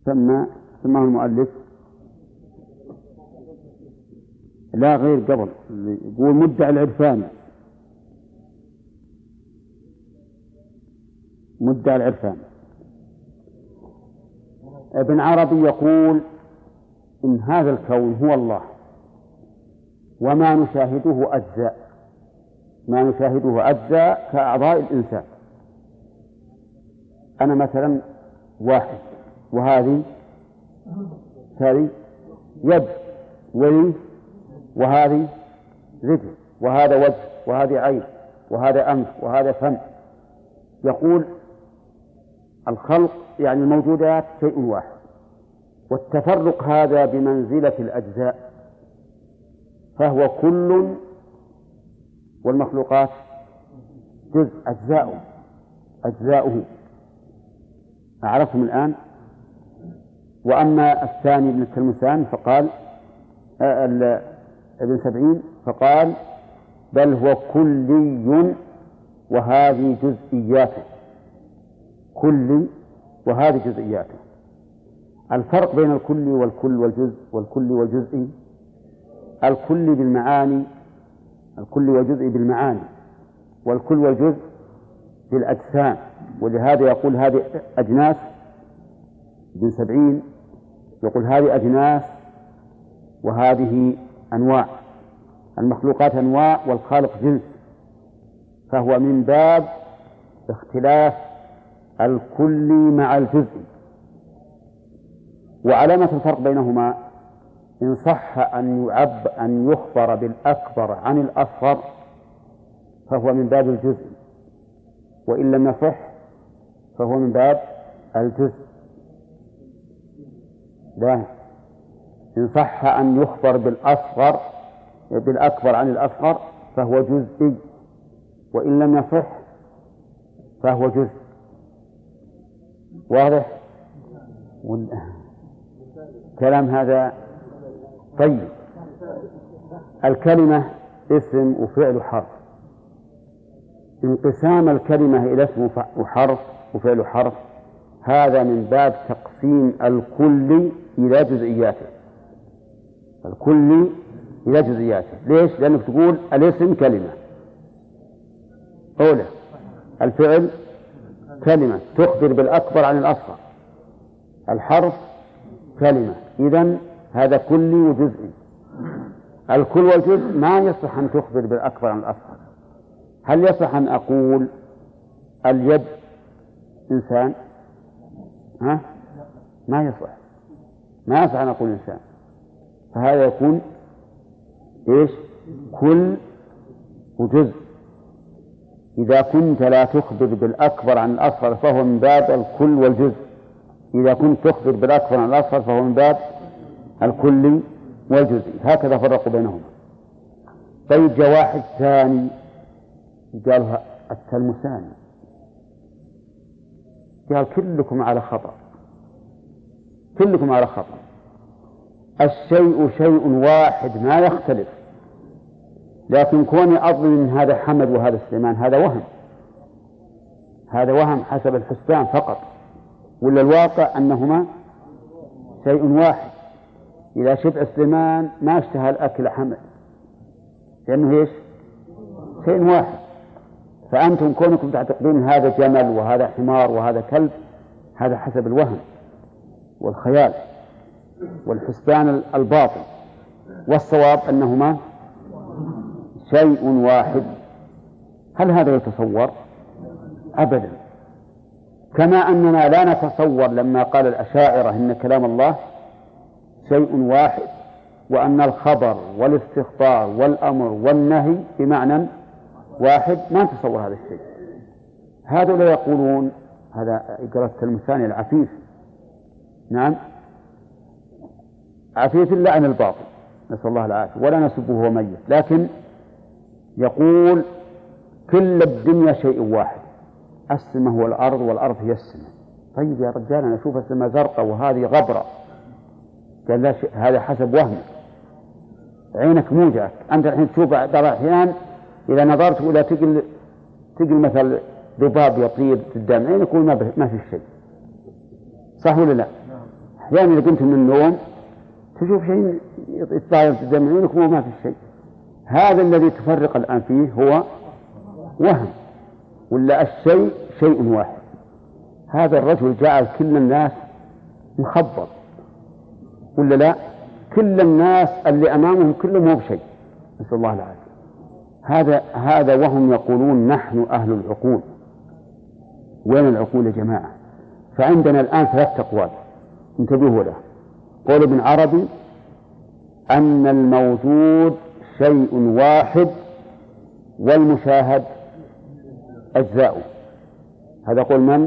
سماه المؤلف لا غير قبل، يقول مدعي العرفان. مدعي العرفان. ابن عربي يقول إن هذا الكون هو الله وما نشاهده أجزاء، ما نشاهده أجزاء كأعضاء الإنسان. أنا مثلا واحد وهذه يد ولي وهذه رجل وهذا وجه وهذه عين وهذا أنف وهذا فم. يقول الخلق يعني الموجودات شيء واحد، والتفرق هذا بمنزلة الأجزاء، فهو كل والمخلوقات جزء أجزاؤه. أعرفهم الآن. وأما الثاني ابن التلمسان فقال ابن سبعين فقال بل هو كلي وهذه جزئياته، كلي وهذه جزئياته. الفرق بين الكل والكل والجزء والكل والجزء، الكل بالمعاني، الكل والجزء بالمعاني، والكل والجزء بالأجسام. ولهذا يقول هذه أجناس. ابن سبعين يقول هذه أجناس وهذه أنواع، المخلوقات أنواع والخالق جنس، فهو من باب اختلاف الكل مع الجزء. وعلامة الفرق بينهما إن صح أن يخبر بالأكبر عن الأصغر فهو من باب الجزء، وإن لم يصح فهو من باب الجزء. لا، إن صح أن يخبر بالأكبر عن الأصغر فهو جزئي، وإن لم يصح فهو جزء. واضح كلام هذا؟ طيب، الكلمة اسم وفعل وحرف. انقسام الكلمة إلى اسم وحرف وفعل وحرف هذا من باب تقسيم الكل إلى جزئياته، الكل إلى جزئياته. ليش؟ لأنك تقول الاسم كلمة أولى، الفعل كلمة تخبر بالأكبر عن الأصغر، الحرف كلمة. إذن هذا كلي وجزئي. الكل والجزء ما يصح أن تخبر بالأكبر عن الأصغر. هل يصح أن أقول اليد إنسان؟ ما يصح أن أقول إنسان. فهذا يكون إيش؟ كل وجزء. إذا كنت لا تخبر بالأكبر عن الأصغر فهو من باب الكل والجزء، إذا كنت تخبر بالأكبر عن الأصغر فهو من باب الكل والجزء. هكذا فرقوا بينهما. طيب، جاء واحد ثاني قالها التلمساني، قال كلكم على خطأ، كلكم على خطأ. الشيء شيء واحد ما يختلف، لكن كوني أظن إن هذا حمد وهذا سليمان هذا وهم حسب الحسبان فقط، ولا الواقع أنهما شيء واحد. إذا شبع سليمان ما اشتهى الأكل حمد، لأنه إيش؟ شيء واحد. فأنتم كونكم تعتقدون هذا جمل وهذا حمار وهذا كلب، هذا حسب الوهم والخيال والحسبان الباطل، والصواب أنهما شيء واحد. هل هذا يتصور؟ أبدا. كما أننا لا نتصور لما قال الأشاعرة إن كلام الله شيء واحد، وأن الخبر والاستخبار والأمر والنهي بمعنى واحد، ما نتصور هذا الشيء. هذا لا يقولون، هذا إقرأ التلمساني العفيف، نعم عفيف إلا عن الباطل، نسأل الله العافية، ولا نسبه هو ميت، لكن يقول كل الدنيا شيء واحد، السماء هو الأرض والأرض هي السماء. طيب يا رجال، أنا أشوف السماء زرقاء وهذه غبرة. قال لا، هذا حسب وهمك، عينك موجعك. أنت الحين تشوف بعض الأحيان إذا نظرت إلى تقل مثل ذباب يطير قدام عينك يقول ما في شيء، صح ولا لا؟ أحيانا إذا قمت من النوم تشوف شيء يتطاير قدام عيونك وما في شيء. هذا الذي تفرق الآن فيه هو وهم، ولا الشيء شيء واحد. هذا الرجل جعل كل الناس مخبط، ولا لا؟ كل الناس اللي أمامهم كلهم هو بشيء، نسأل الله العافية. هذا وهم يقولون نحن أهل العقول. وين العقول يا جماعة؟ فعندنا الآن 3 أقوال انتبهوا له. قول ابن عربي أن الموجود شيء واحد والمشاهد أجزاء. هذا قول من؟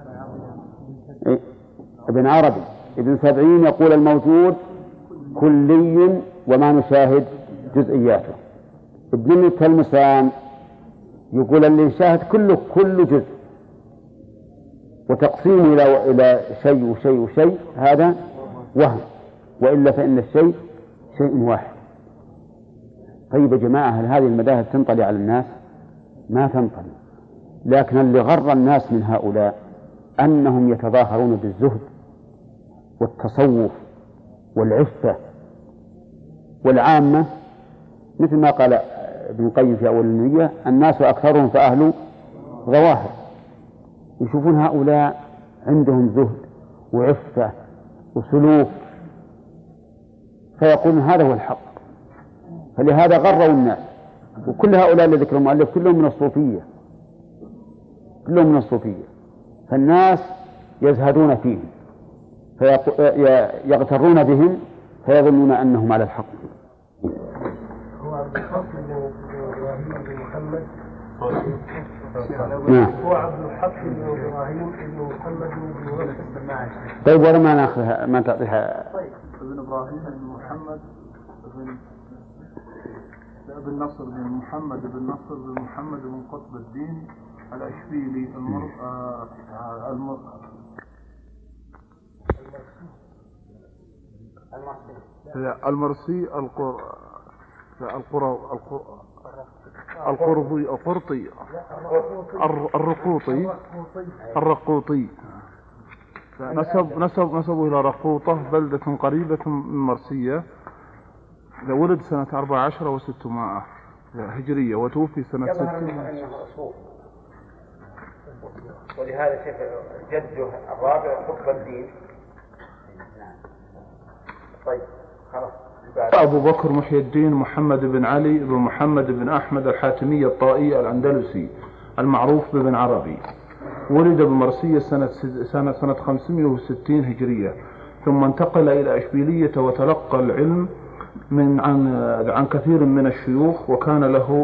ابن عربي. ابن سبعين يقول الموجود كلي وما نشاهد جزئياته. ابن التلمسان يقول اللي يشاهد كل جزء، وتقسيمه إلى شيء وشيء وشيء هذا وهم، وإلا فإن الشيء شيء واحد. طيب يا جماعة، هل هذه المذاهب تنطلي على الناس؟ ما تنطلي. لكن اللي غر الناس من هؤلاء أنهم يتظاهرون بالزهد والتصوف والعفة، والعامة مثل ما قال ابن القيم في أول النية الناس أكثرهم فأهل ظواهر. يشوفون هؤلاء عندهم زهد وعفة وسلوك فيقولون هذا هو الحق، فلهذا غروا الناس. وكل هؤلاء اللي ذكر المؤلف كلهم من الصوفية، فالناس يزهدون فيهم فيغترون بهم فيظنون أنهم على الحق. هو عبد الحق بن إبراهيم بن محمد. نعم. هو عبد الحق بن إبراهيم بن محمد بن رشد. طيب ولا ما ناخذها ما تعطيها؟ طيب ابن إبراهيم بن محمد بن نصر بن محمد بن نصر بن محمد بن قطب الدين الأشبيلي المرسي الرقوطي نسبه إلى رقوطة بلدة قريبة من مرسية. ولد سنة 14 و600 هجرية وتوفي سنة 6. ولهذا شيخ جده الرابع قطب الدين. طيب خلاص. أبو بكر محي الدين محمد بن علي بن محمد بن أحمد الحاتمي الطائي الأندلسي المعروف بابن عربي. ولد بمرسية سنة 560 هجرية، ثم انتقل إلى إشبيلية وتلقى العلم عن كثير من الشيوخ، وكان له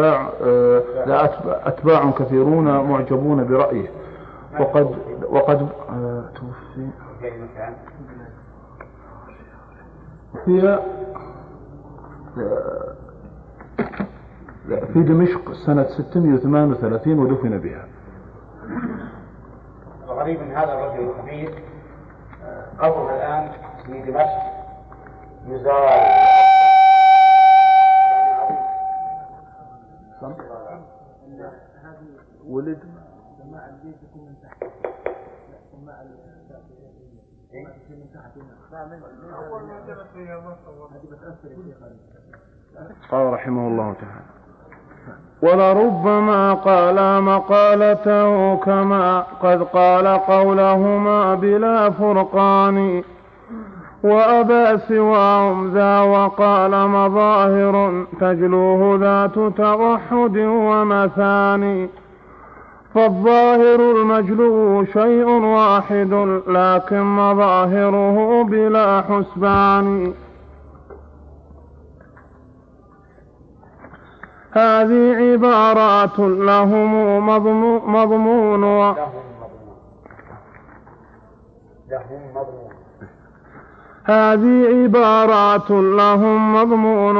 أتباع كثيرون معجبون برأيه. وقد توفي في دمشق سنة 638 ودفن بها. الغريب من هذا الرجل الخبيث قبره الآن في دمشق يزار. ولد قال رحمه الله تعالى: ولربما قال مقالته كما قد قال قولهما بلا فرقان، وأبى سواهم ذا وقال مظاهر تجلوه ذات توحد ومثاني. فالظاهر المجلو شيء واحد لكن مظاهره بلا حسبان. هذه عبارات لهم مضمون هذه عبارات لهم مضمون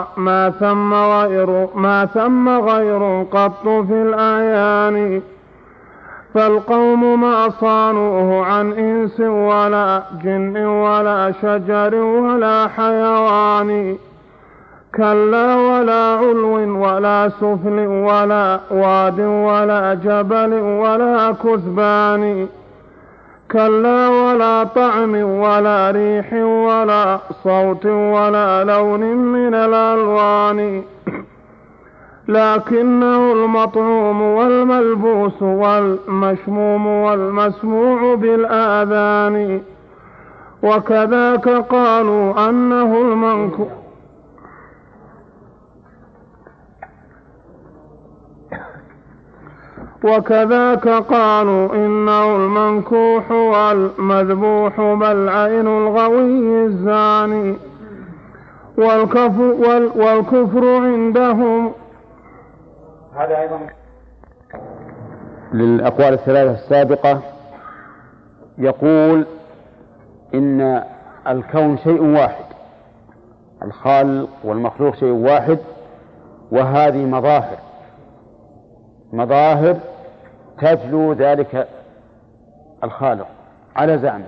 ما ثم غير قط في الأعيان. فالقوم ما صانوه عن إنس ولا جن ولا شجر ولا حيوان، كلا ولا علو ولا سفل ولا واد ولا جبل ولا كثبان، كلا ولا طعم ولا ريح ولا صوت ولا لون من الألوان، لكنه المطعوم والملبوس والمشموم والمسموع بالآذان. وكذاك قالوا أنه المنكوح وكذاك قالوا إنه المنكوح والمذبوح بل عين الغوي الزاني. والكفر عندهم. هذا أيضا للأقوال الثلاثة السابقة. يقول إن الكون شيء واحد، الخالق والمخلوق شيء واحد، وهذه مظاهر تجلو ذلك الخالق على زعمه.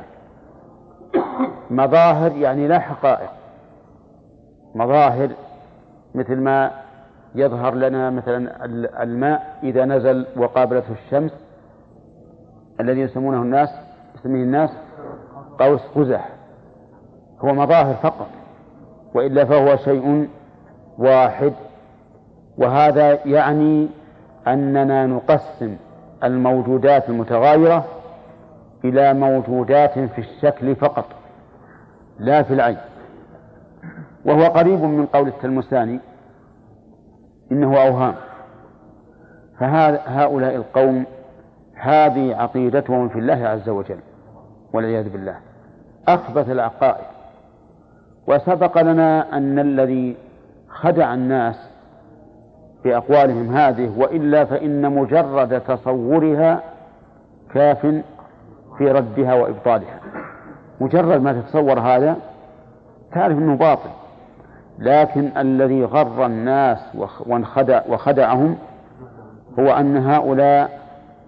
مظاهر يعني لا حقائق، مظاهر مثل ما يظهر لنا مثلا الماء إذا نزل وقابلته الشمس الذي يسميه الناس قوس قزح، هو مظاهر فقط، وإلا فهو شيء واحد. وهذا يعني أننا نقسم الموجودات المتغايرة إلى موجودات في الشكل فقط لا في العين. وهو قريب من قول التلمساني إنه أوهام. فهؤلاء القوم هذه عقيدتهم في الله عز وجل والعياذ بالله، أخبث العقائد. وسبق لنا أن الذي خدع الناس في أقوالهم هذه، وإلا فإن مجرد تصورها كاف في ردها وإبطالها. مجرد ما تتصور هذا تعرف أنه باطل. لكن الذي غر الناس وخدعهم هو أن هؤلاء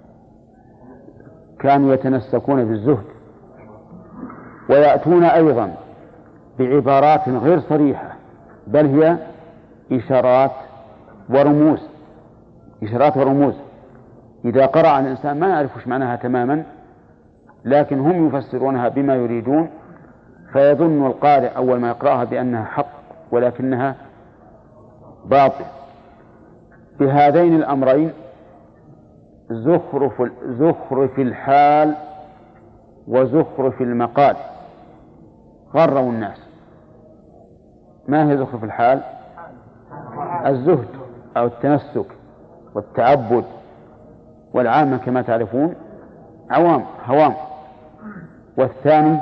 كانوا يتنسكون بالزهد، ويأتون أيضا بعبارات غير صريحة، بل هي إشارات ورموز. إذا قرأ الإنسان ما يعرف وش معناها تماما، لكن هم يفسرونها بما يريدون، فيظن القارئ أول ما يقرأها بأنها حق ولكنها باطل. بهذين الأمرين زخرف الحال وزخرف المقال غروا الناس. ما هي زخرف الحال؟ الزهد أو التنسك والتعبد، والعامة كما تعرفون هوام. والثاني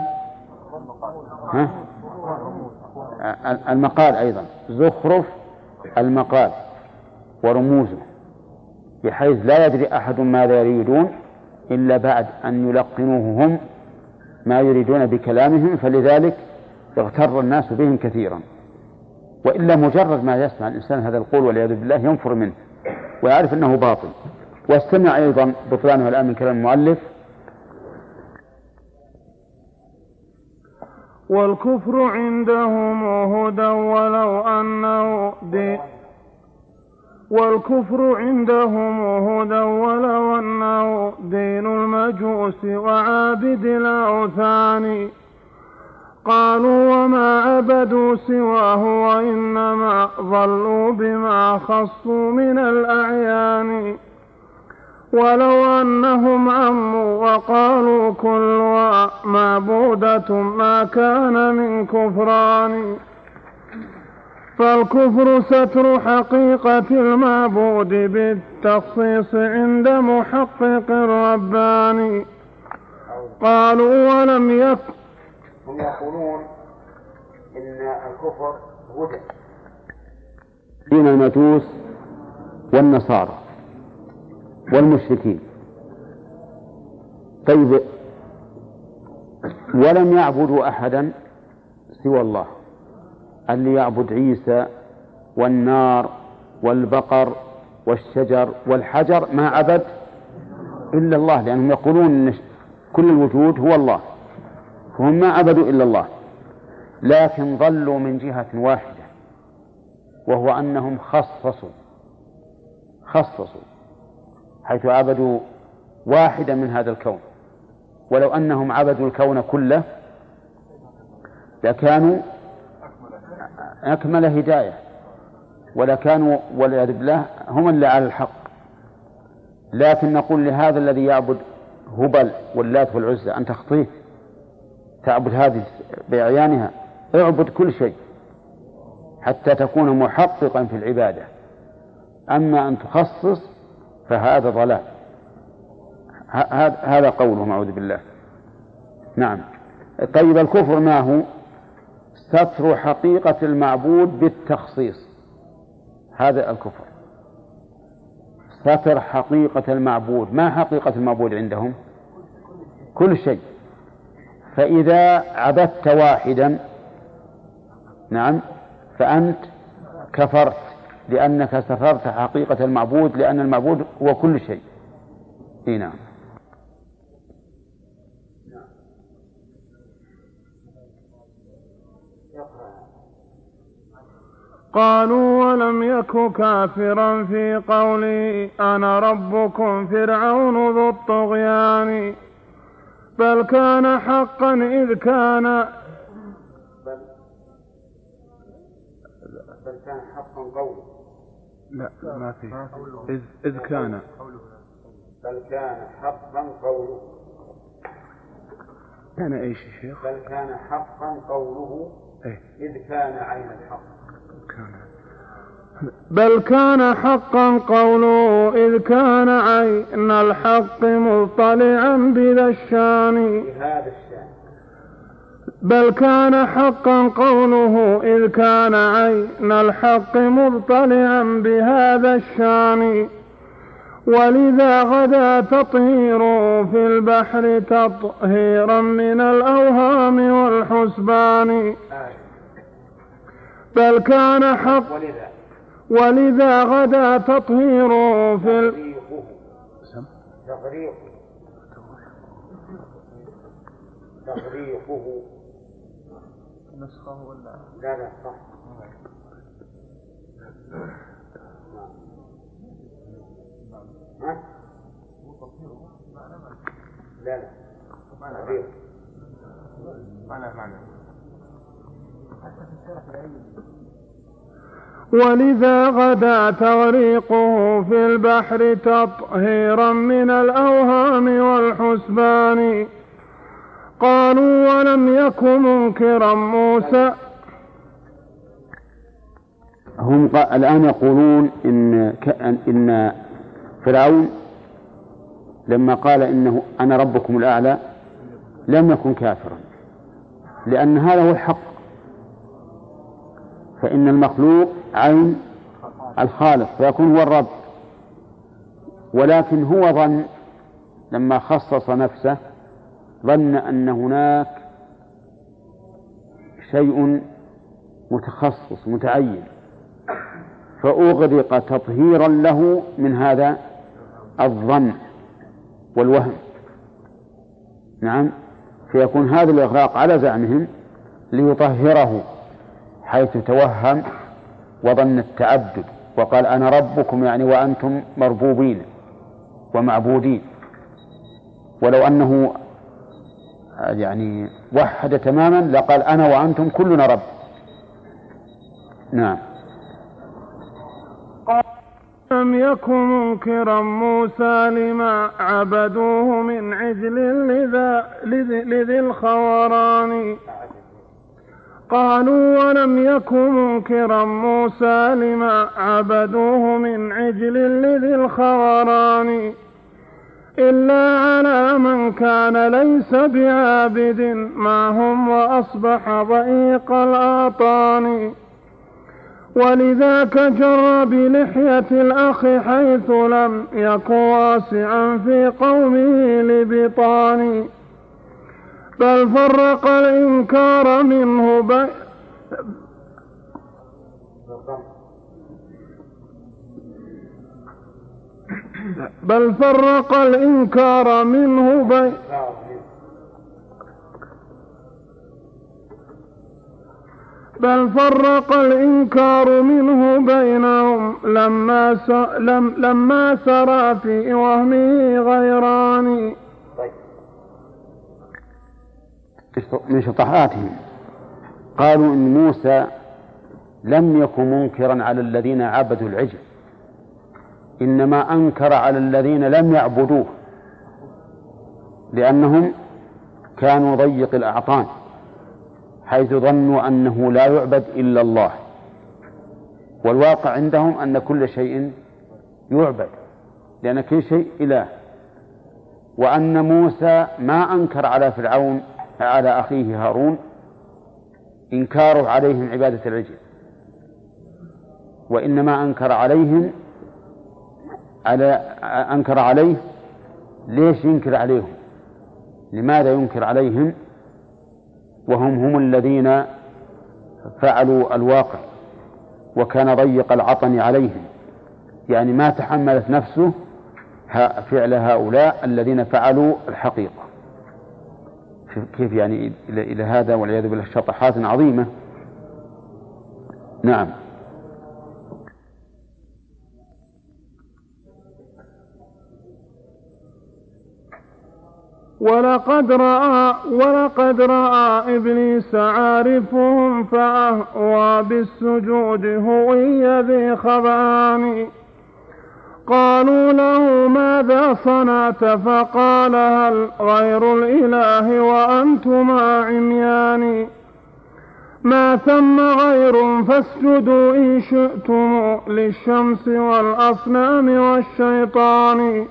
المقال أيضا، زخرف المقال ورموزه، بحيث لا يدري أحد ماذا يريدون إلا بعد أن يلقنوه هم ما يريدون بكلامهم، فلذلك اغتر الناس بهم كثيرا. وإلا مجرد ما يسمع الإنسان هذا القول والعياذ بالله ينفر منه ويعرف أنه باطل. واستمع أيضا بطلانه الآن من كلام المؤلف: والكفر عندهم هدى ولو أنه دين المجوس وعابد الأوثان. قالوا وما عبدوا سواه وإنما ضلوا بما خصوا من الأعيان. ولو أنهم عموا وقالوا كلها معبودة ما كان من كفران. فالكفر ستر حقيقة المعبود بالتخصيص عند محقق رباني. قالوا ولم يكن. هم يقولون إن الكفر هدى دين المجوس والنصارى والمشركين. طيب، ولم يعبدوا أحدا سوى الله. اللي يعبد عيسى والنار والبقر والشجر والحجر ما عبد إلا الله، لأنهم يقولون إن كل الوجود هو الله، فهم ما عبدوا إلا الله. لكن ضلوا من جهة واحدة، وهو أنهم خصصوا حيث عبدوا واحدا من هذا الكون ولو أنهم عبدوا الكون كله لكانوا أكمل هداية، ولكانوا والعياذ بالله هم اللي على الحق. لكن نقول لهذا الذي يعبد هبل واللات والعزى أن تخطيه، تعبد هذه بعيانها، اعبد كل شيء حتى تكون محققا في العبادة. أما أن تخصص فهذا ضلال. هذا قوله أعوذ بالله. نعم. طيب الكفر ما هو؟ ستر حقيقة المعبود بالتخصيص، هذا الكفر. ستر حقيقة المعبود. ما حقيقة المعبود عندهم؟ كل شيء. فإذا عبدت واحدا نعم فأنت كفرت، لأنك سترت حقيقة المعبود، لأن المعبود هو كل شيء. نعم. قالوا ولم يك كافرا في قوله أنا ربكم فرعون ذو الطغيان بل كان حقا إذ كان بل كان حقا قوله. لا ما في إذ كان بل كان حقا قوله. كان إيش يا شيخ؟ بل كان حقا قوله إذ كان عين الحق. بل كان حقا قوله إذ كان عين الحق مطلعا بذا الشان. بل كان حقا قوله إذ كان عين الحق مطلعا بهذا الشان ولذا غدا تطهيره في البحر تطهيرا من الأوهام والحسبان. بل كان حق ولذا غدا تطهيره في تغريقه نسخه ولا لا صح. لا معنى ولذا غدا تغريقه في البحر تطهيرا من الأوهام والحسبان. قالوا ولم يكن منكرا موسى. هم الآن يقولون إن فرعون لما قال إنه أنا ربكم الأعلى لم يكن كافرا، لأن هذا هو الحق، فإن المخلوق عين الخالق فيكون هو الرب. ولكن هو ظن لما خصص نفسه ظن أن هناك شيء متخصص متعين، فأغرق تطهيرا له من هذا الظن والوهم. نعم. فيكون هذا الإغراق على زعمهم ليطهره، حيث توهم وظن التعبد وقال أنا ربكم يعني وأنتم مربوبين ومعبودين. ولو أنه يعني وحد تماما لقال أنا وأنتم كلنا رب. نعم. لم يكن منكرا موسى لما عبدوه من عجل لذي الخوران. قالوا ولم يكن منكرا موسى لما عبدوه من عجل لذي الخوران إلا على من كان ليس بعابد معهم وأصبح ضيق الآطان. ولذاك جر بلحية الأخ حيث لم يكن واسعا في قومه لبطان. بل فرق الإنكار منه بل فرق الإنكار منه بينهم لما سرى في وهمه غيران. من شطحاتهم قالوا إن موسى لم يكن منكرا على الذين عبدوا العجل، إنما أنكر على الذين لم يعبدوه، لأنهم كانوا ضيق الأعطان حيث ظنوا أنه لا يعبد إلا الله، والواقع عندهم أن كل شيء يعبد لأن كل شيء إله. وأن موسى ما أنكر على فرعون على أخيه هارون إنكاره عليهم عبادة العجل، وإنما أنكر عليه. ليش ينكر عليهم؟ لماذا ينكر عليهم وهم الذين فعلوا الواقع، وكان ضيق العطن عليهم، يعني ما تحملت نفسه فعل هؤلاء الذين فعلوا الحقيقة. كيف يعني إلى هذا والعياذ بالله شطحات عظيمة. نعم. ولقد رأى إبليس عارفهم فأهوى بالسجود هوي ذي خبان. قالوا له ماذا صنعت؟ فقال هل غير الإله وأنتما عميان؟ ما ثم غير فاسجدوا إن شئتم للشمس والأصنام والشيطان.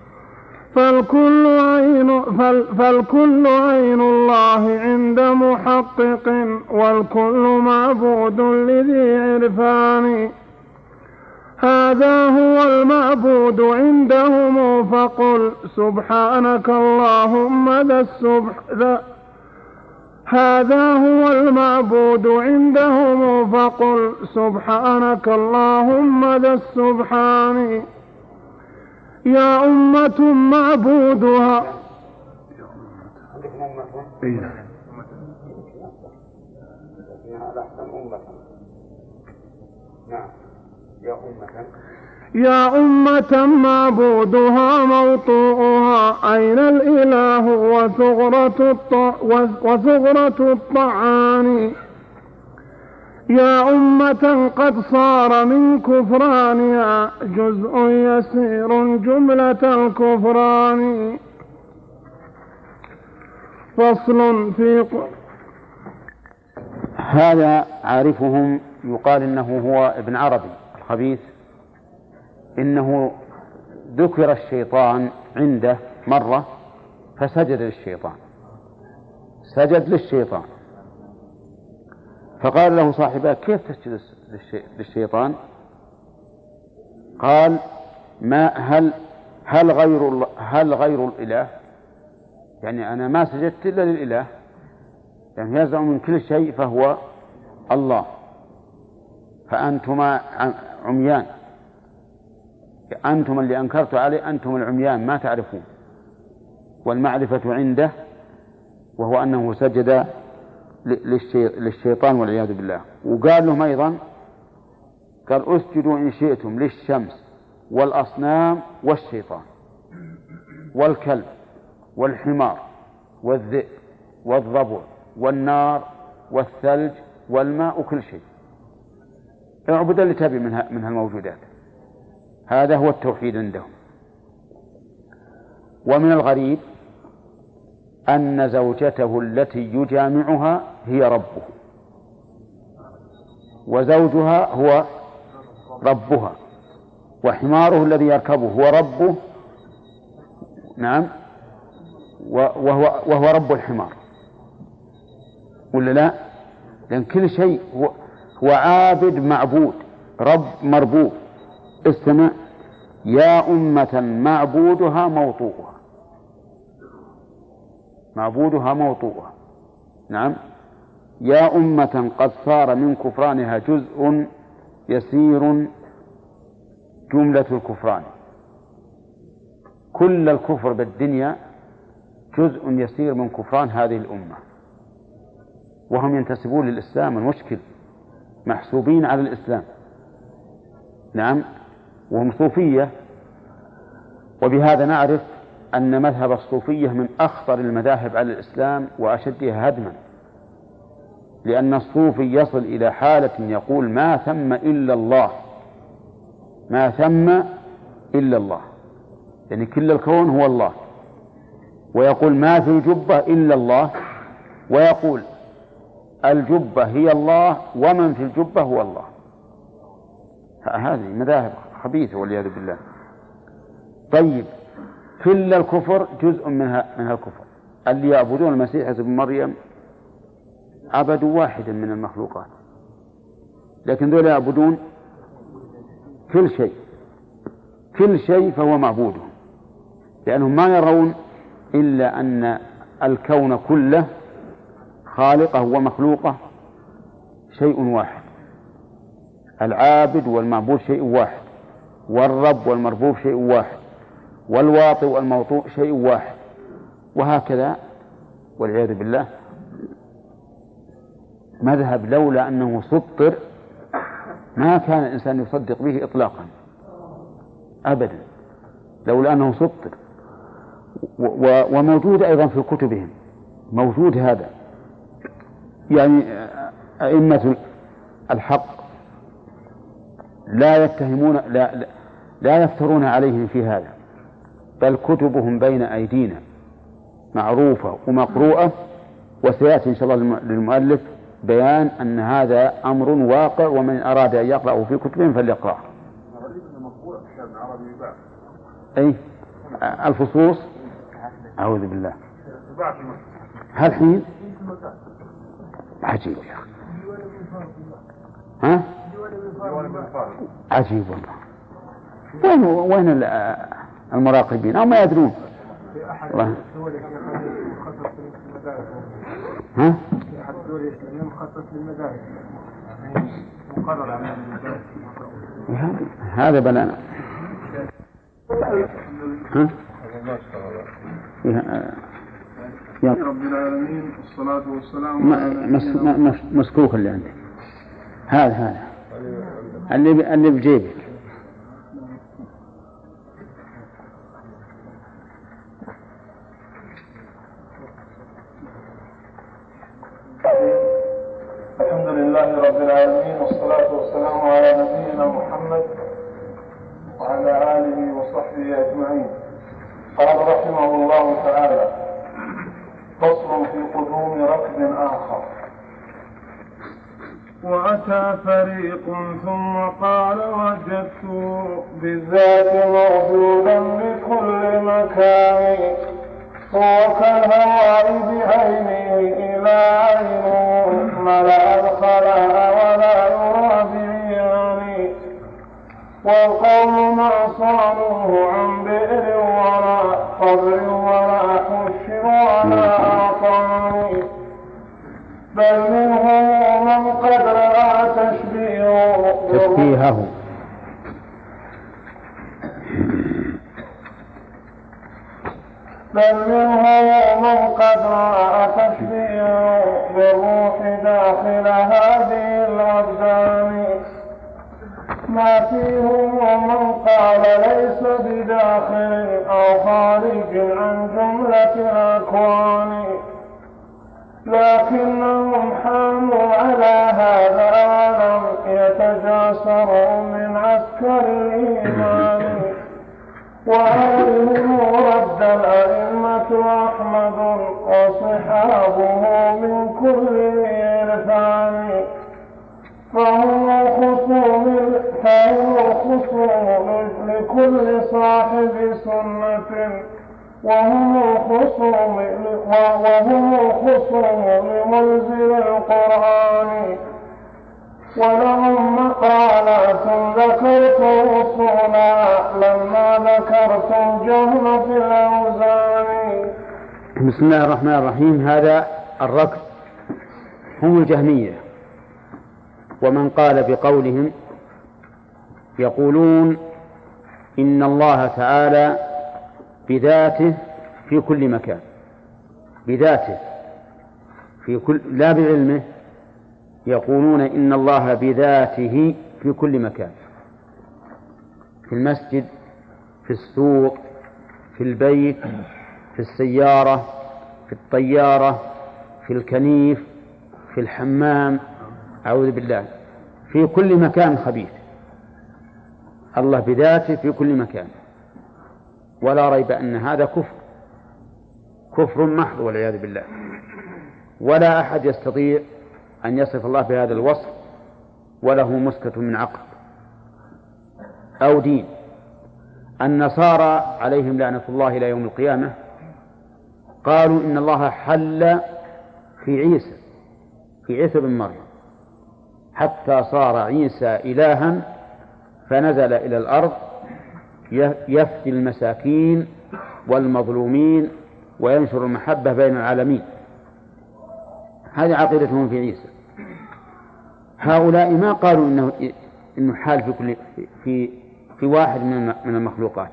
فالكل عين الله عند محقق والكل معبود لذي عرفان. هذا هو المعبود عندهم فقل سبحانك اللهم ذا السبح. هذا هو المعبود عندهم فقل سبحانك اللهم ذا السبحان. يا أمة معبودها يا أمة معبودها موطوءها أين الإله وثغرة الطعان. يا أمة قد صار من كفرانها جزء يسير جملة الكفران. فصل في هذا عارفهم يقال إنه هو ابن عربي الخبيث، إنه ذكر الشيطان عنده مرة فسجد للشيطان، فقال له صاحبه كيف تسجد للشيطان؟ قال هل غير الإله، يعني أنا ما سجدت إلا للإله، يعني يزعم من كل شيء فهو الله، فأنتما عميان، أنتم اللي أنكرت عليه، أنتم العميان ما تعرفون، والمعرفة عنده، وهو أنه سجد للشيطان والعياذ بالله. وقال لهم أيضا قال اسجدوا إن شئتم للشمس والأصنام والشيطان والكلب والحمار والذئب والضبع والنار والثلج والماء وكل شيء، اعبد اللي تبي من هالموجودات. هذا هو التوحيد عندهم. ومن الغريب أن زوجته التي يجامعها هي ربه، وزوجها هو ربها، وحماره الذي يركبه هو ربه، نعم، وهو رب الحمار، ولا لا؟ لأن كل شيء هو عابد معبود، رب مربوب. استمع: يا أمة معبودها موطوءها، نعم، يا أمة قد صار من كفرانها جزء يسير جملة الكفران. كل الكفر بالدنيا جزء يسير من كفران هذه الأمة، وهم ينتسبون للإسلام، المشكل محسوبين على الإسلام، نعم، وهم صوفية. وبهذا نعرف أن مذهب الصوفية من أخطر المذاهب على الإسلام وأشدها هدما، لأن الصوفي يصل إلى حالة يقول ما ثم إلا الله، ما ثم إلا الله، يعني كل الكون هو الله، ويقول ما في الجبة إلا الله، ويقول الجبة هي الله ومن في الجبة هو الله. هذه مذاهب خبيثة والعياذ بالله. طيب كل الكفر جزء منها الكفر. اللي يعبدون المسيح ابن مريم عبدوا واحدا من المخلوقات، لكن ذولا يعبدون كل شيء فهو معبودهم، لأنهم ما يرون إلا أن الكون كله خالقه ومخلوقه شيء واحد، العابد والمعبود شيء واحد، والرب والمربوب شيء واحد، والواطئ والموطوء شيء واحد، وهكذا والعياذ بالله. مذهب لولا أنه سطر ما كان الإنسان يصدق به إطلاقا أبدا، لولا أنه سطر. وموجود أيضا في كتبهم، موجود هذا، يعني أئمة الحق لا يتهمون لا يفترون عليهم في هذا، بل كتبهم بين أيدينا معروفة ومقروءة، وسيأتي إن شاء الله للمؤلف بيان أن هذا أمر واقع، ومن أراد أن يقرأه في كتبهم فليقرأه. أي الفصوص أعوذ بالله. هل حين عجيب يا أخي، ها عجيب والله. وين المراقبين أو ما يدرون؟ ها؟ هذا بلانا. ها؟ يا رب العالمين والصلاة والسلام مسكوك اللي عندك هذا اللي بجيبك. الحمد لله رب العالمين والصلاة والسلام على نبينا محمد وعلى آله وصحبه أجمعين. قال رحمه الله تعالى: فصل في قدوم ركب آخر. وأتى فريق ثم قال: وجدت بالذات موجودا بكل مكان، هو كالهواء بعينه إلى عين، ملأ الخلاء ولا يرى بعيانه، والقوم ما صانوه عن بئر وراء قبر وراء حش ولا أعطاني، بل منهم من قد رأى تشبيهه بل منهم من قد رأى تشبيهه بالروح داخل هذه الأبدان، ما فيهم ومن قال ليس بداخل أو خارج عن جملة الأكوان، لكنهم حاموا على هذا ولم يتجاسروا من عسكر الإيمان، وعليهم رد الأئمة أحمد وصحابه من كل إرفان، فهم خصوم لكل صاحب سنة، وهم خصوم لمنزل القرآن، ولهم مقالات ذكرت أصولا لما ذكرت الجهل في الأوزان. بسم الله الرحمن الرحيم. هذا الركب هم الجهمية، ومن قال بقولهم يقولون إن الله تعالى بذاته في كل مكان، بذاته في كل، لا بعلمه، يقولون إن الله بذاته في كل مكان، في المسجد، في السوق، في البيت، في السيارة، في الطيارة، في الكنيف، في الحمام، أعوذ بالله، في كل مكان خبيث. الله بذاته في كل مكان، ولا ريب أن هذا كفر محض والعياذ بالله. ولا أحد يستطيع أن يصف الله بهذا الوصف وله مسكة من عقل أو دين. النصارى عليهم لعنة الله إلى يوم القيامة قالوا إن الله حل في عيسى بن مريم حتى صار عيسى إلها فنزل إلى الأرض يفدي المساكين والمظلومين وينشر المحبة بين العالمين. هذه عقيدتهم في عيسى. هؤلاء ما قالوا إنه حال في واحد من المخلوقات،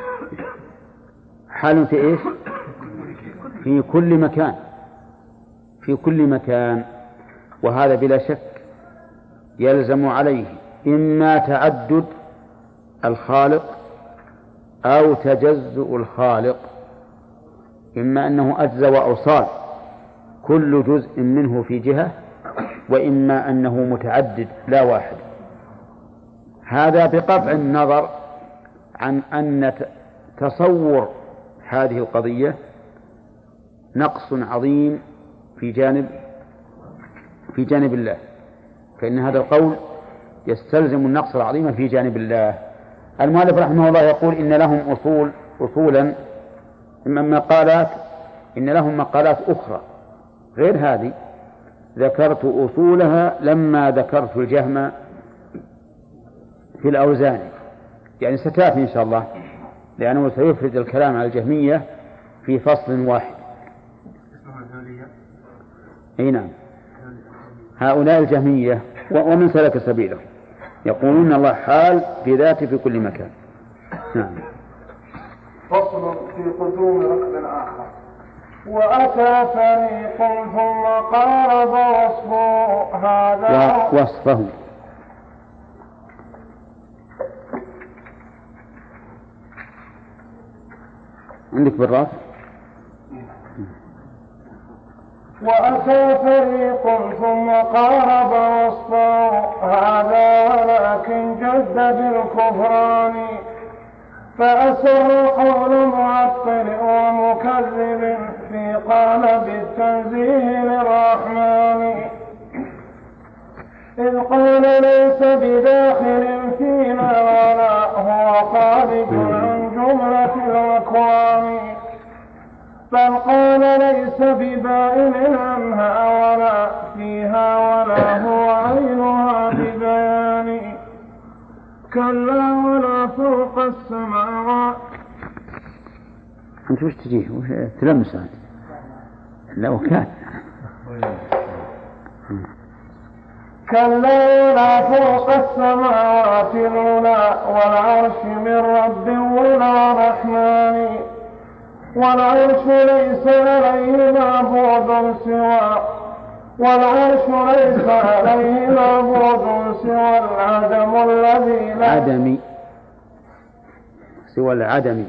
حال في إيش؟ في كل مكان، في كل مكان. وهذا بلا شك يلزم عليه إما تعدد الخالق أو تجزؤ الخالق، إما أنه أجزى وأوصال كل جزء منه في جهة، وإما أنه متعدد لا واحد. هذا بقطع النظر عن أن تصور هذه القضية نقص عظيم في جانب الله، فإن هذا القول يستلزم النقص العظيم في جانب الله. المؤلف رحمه الله يقول إن لهم أصولا من مقالات، إن لهم مقالات أخرى غير هذه ذكرت أصولها لما ذكرت الجهم في الأوزان، يعني ستأتي إن شاء الله، لأنه سيفرد الكلام على الجهمية في فصل واحد. أي نعم، هؤلاء الجهمية ومن سلك سبيله يقولون الله حال بذاته في كل مكان. نعم. فصل في قدوم ركب آخر. وأتى فريق ثم قارب وصفه هذا وصفه عندك بالراس. وأتى فريق ثم قارب وصفه هذا ولكن جد بالكفران، فأسر قول معطل ومكذب في قالب التنزيه للرحمن، إذ قال ليس بداخل فينا ولا هو خارج عن جملة الأكوان، بل قال ليس ببائن عنها ولا فيها ولا هو عينها ببيان، كلا ولا فوق السماوات. أنت وش تجيه تلمس هذا؟ لا وكان كلا ولا فوق السماوات العلى والعرش من رب ولا رحمن، والعرش ليس عليه معبود سوى والعرش ليس عليه معبود سوى العدم الذي لا عدمي سوى العدم،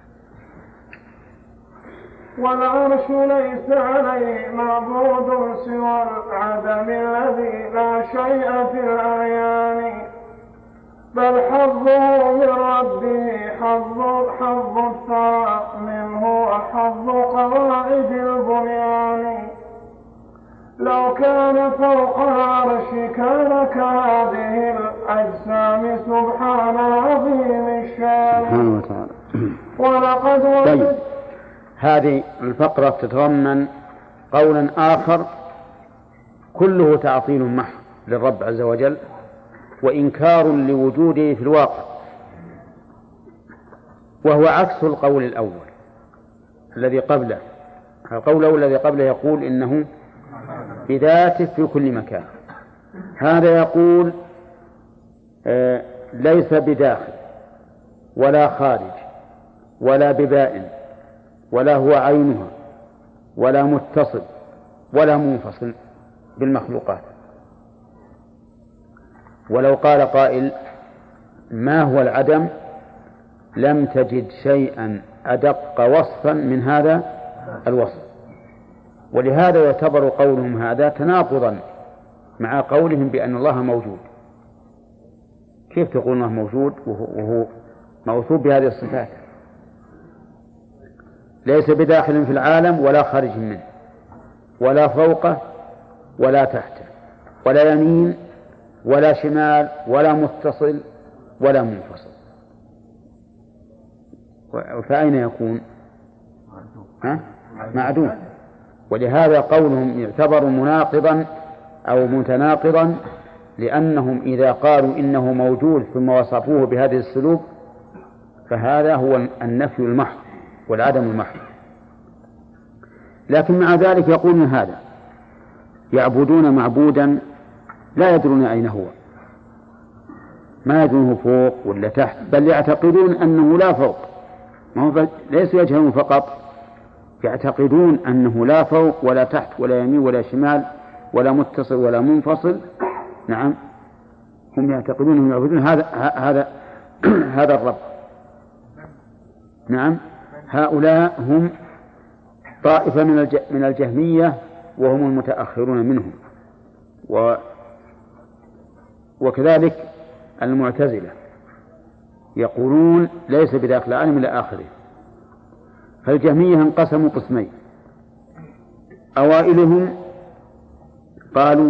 والعرش ليس عليه معبود سوى العدم الذي لا شيء في الأعيان، بل حظه من ربه حظ الثرى منه وحظ قواعد البنيان، لو كان فوق العرش كان كهذه الأجسام سبحان العظيم الشان. ولقد طيب، هذه الفقرة تتضمن قولا آخر كله تعطيل محض للرب عز وجل وإنكار لوجوده في الواقع، وهو عكس القول الأول الذي قبله. القول الأول الذي قبله يقول إنه بذاته في كل مكان، هذا يقول ليس بداخل ولا خارج ولا ببائن ولا هو عينها ولا متصل ولا منفصل بالمخلوقات. ولو قال قائل ما هو العدم لم تجد شيئا أدق وصفا من هذا الوصف. ولهذا يعتبر قولهم هذا تناقضا مع قولهم بأن الله موجود. كيف تقول الله موجود وهو موصوف بهذه الصفات؟ ليس بداخل في العالم ولا خارج منه، ولا فوقه ولا تحته، ولا يمين ولا شمال، ولا متصل ولا منفصل. فأين يكون؟ معدوم. ولهذا قولهم يعتبر مناقضا أو متناقضا، لأنهم إذا قالوا إنه موجود ثم وصفوه بهذه السلوك فهذا هو النفي المحض والعدم المحض. لكن مع ذلك يقولون هذا، يعبدون معبودا لا يدرون أين هو، ما يدرونه فوق ولا تحت، بل يعتقدون أنه لا فوق. ما هو ليس يجهلون فقط، يعتقدون أنه لا فوق ولا تحت ولا يمين ولا شمال ولا متصل ولا منفصل. نعم، هم يعتقدون أنهم يعبدون هذا الرب. نعم، هؤلاء هم طائفة من الجهمية، وهم المتأخرون منهم، وكذلك المعتزلة يقولون ليس بداخل العالم إلى آخره. فالجهمية انقسموا قسمين: أوائلهم قالوا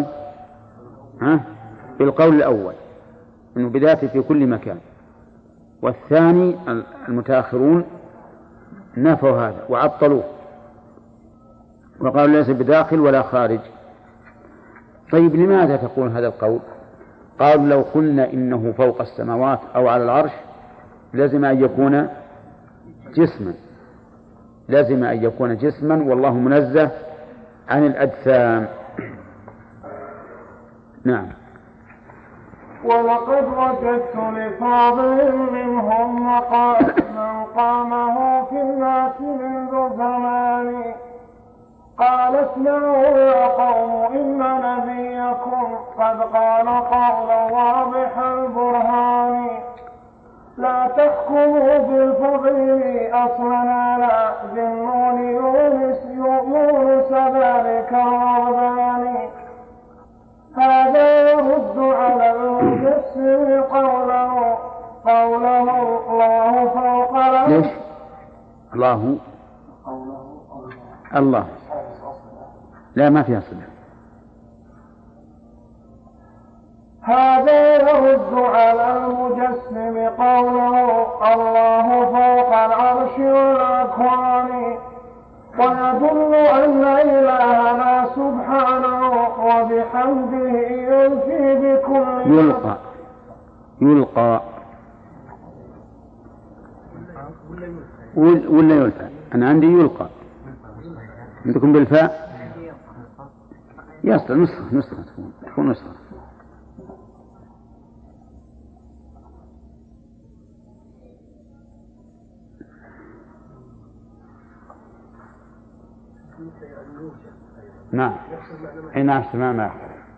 بالقول الأول أنه بذاته في كل مكان، والثاني المتأخرون نفوا هذا وعطلوه وقالوا ليس بداخل ولا خارج. طيب لماذا تقول هذا القول؟ قالوا لو قلنا إنه فوق السماوات أو على العرش لازم أن يكون جسما، لازم أن يكون جسما، والله منزه عن الأجسام. نعم. ولقد وجدت لفاضل منهم مقامه في الناس منذ زمان، قال اسمعوا يا قوم إن نبيكم قد قال قولا واضح البرهان، لا تحكموا بالفضل أصلا لا ذنون يونس ذلك الرهبان، هذا يرد على المجسم قوله الله فوق ليش؟ الله لا، ما فيها صلة. هذا يرد على المجسم قوله الله فوق العرش والأكوان، ويدل أن إلهنا سبحانه وبحمده يلقي بكل يلقى ولا يلقى؟ أنا عندي يلقى، عندكم بالفاء يصل نسخة تكون نسخة. نعم، نعم، ما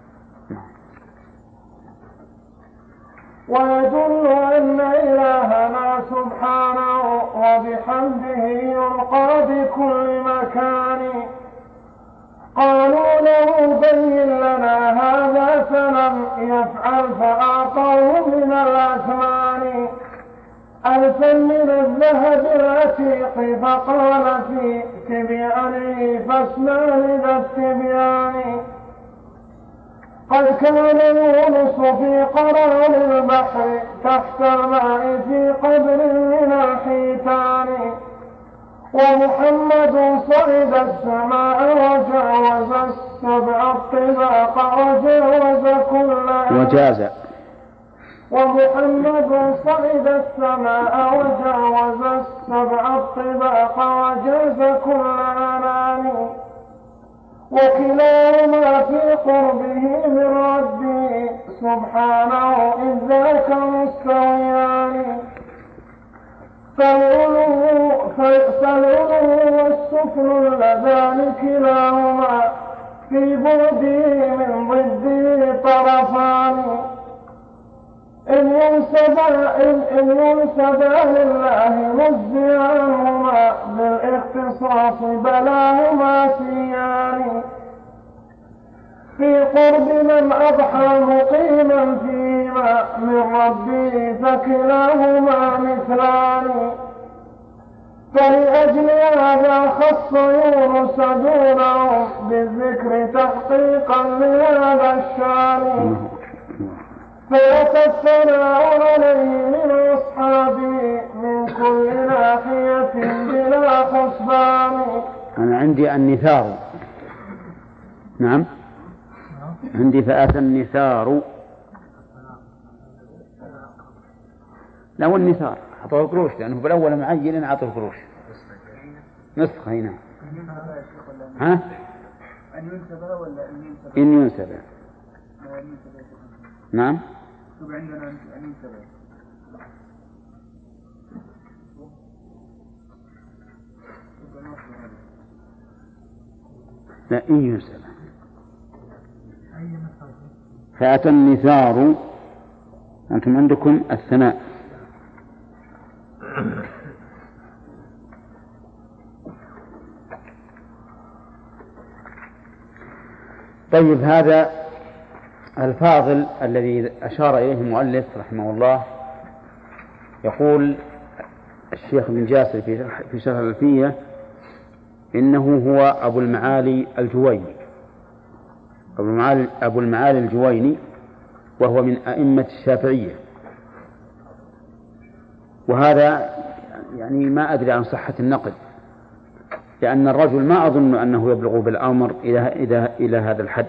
ويدل أن إلهنا سبحانه وبحمده يلقى بكل مكان، قالوا له بين لنا هذا فلم يفعل فأعطوه من الأثمان ألفا من الذهب العتيق، فقال في تبيانه فاسمع لذا التبيان، قد كان يونس في قرار البحر تحت الماء في قبر من الحيتان، ومحمد صعد السماء وجاوز السبع الطباق ومحمد صعد السماء وجاوز السبع الطباق وجاز كل أنان، وكلاهما في قربه من ربه سبحانه إذ ذاك مستويان، فالعلو والسفل اللذان كلاهما في بعده من ضده طرفان، إن ينسبا لله مزيانهما بالاختصاص بلاهما سيان في قرب من أضحى مقيما فيما من ربه فكلاهما مثلان فلأجل هذا خص يونس دونه بالذكر تحقيقا لهذا الشان فأتى الثناء عليه من أصحابه من كل ناحية بلا حسبان. أنا عندي النثار، نعم عندي فأتى النثار، لا هو النثار أعطوه القروش لأنه بالأول معين أعطوه القروش نسخة هنا. ها؟ إن ينسب نعم لا إن ينسب فأتى النثار. أنتم عندكم الثناء. طيب هذا الفاضل الذي أشار إليه المؤلف رحمه الله يقول الشيخ ابن جاسر في شرح الألفية إنه هو أبو المعالي الجويني، أبو المعالي الجويني، وهو من أئمة الشافعية. وهذا يعني ما أدري عن صحة النقل، لأن الرجل ما أظن أنه يبلغ بالأمر إلى هذا الحد.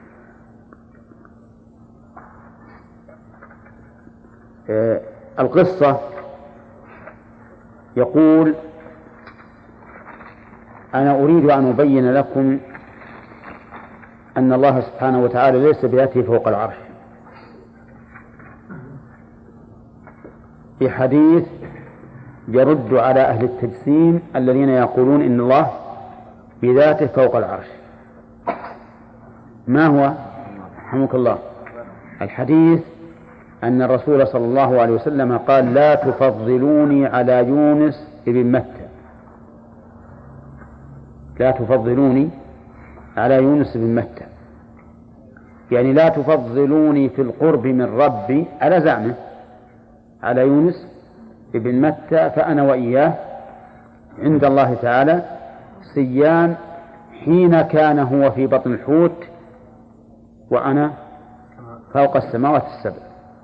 القصة يقول أنا أريد أن أبين لكم أن الله سبحانه وتعالى ليس بذاته فوق العرش، في حديث يرد على أهل التجسيم الذين يقولون إن الله بذاته فوق العرش. ما هو؟ رحمك الله. الحديث أن الرسول صلى الله عليه وسلم قال لا تفضلوني على يونس ابن متى، لا تفضلوني على يونس بن متى، يعني لا تفضلوني في القرب من ربي على زعمه على يونس ابن متى، فأنا وإياه عند الله تعالى سيان حين كان هو في بطن الحوت وأنا فوق السماوات السبع.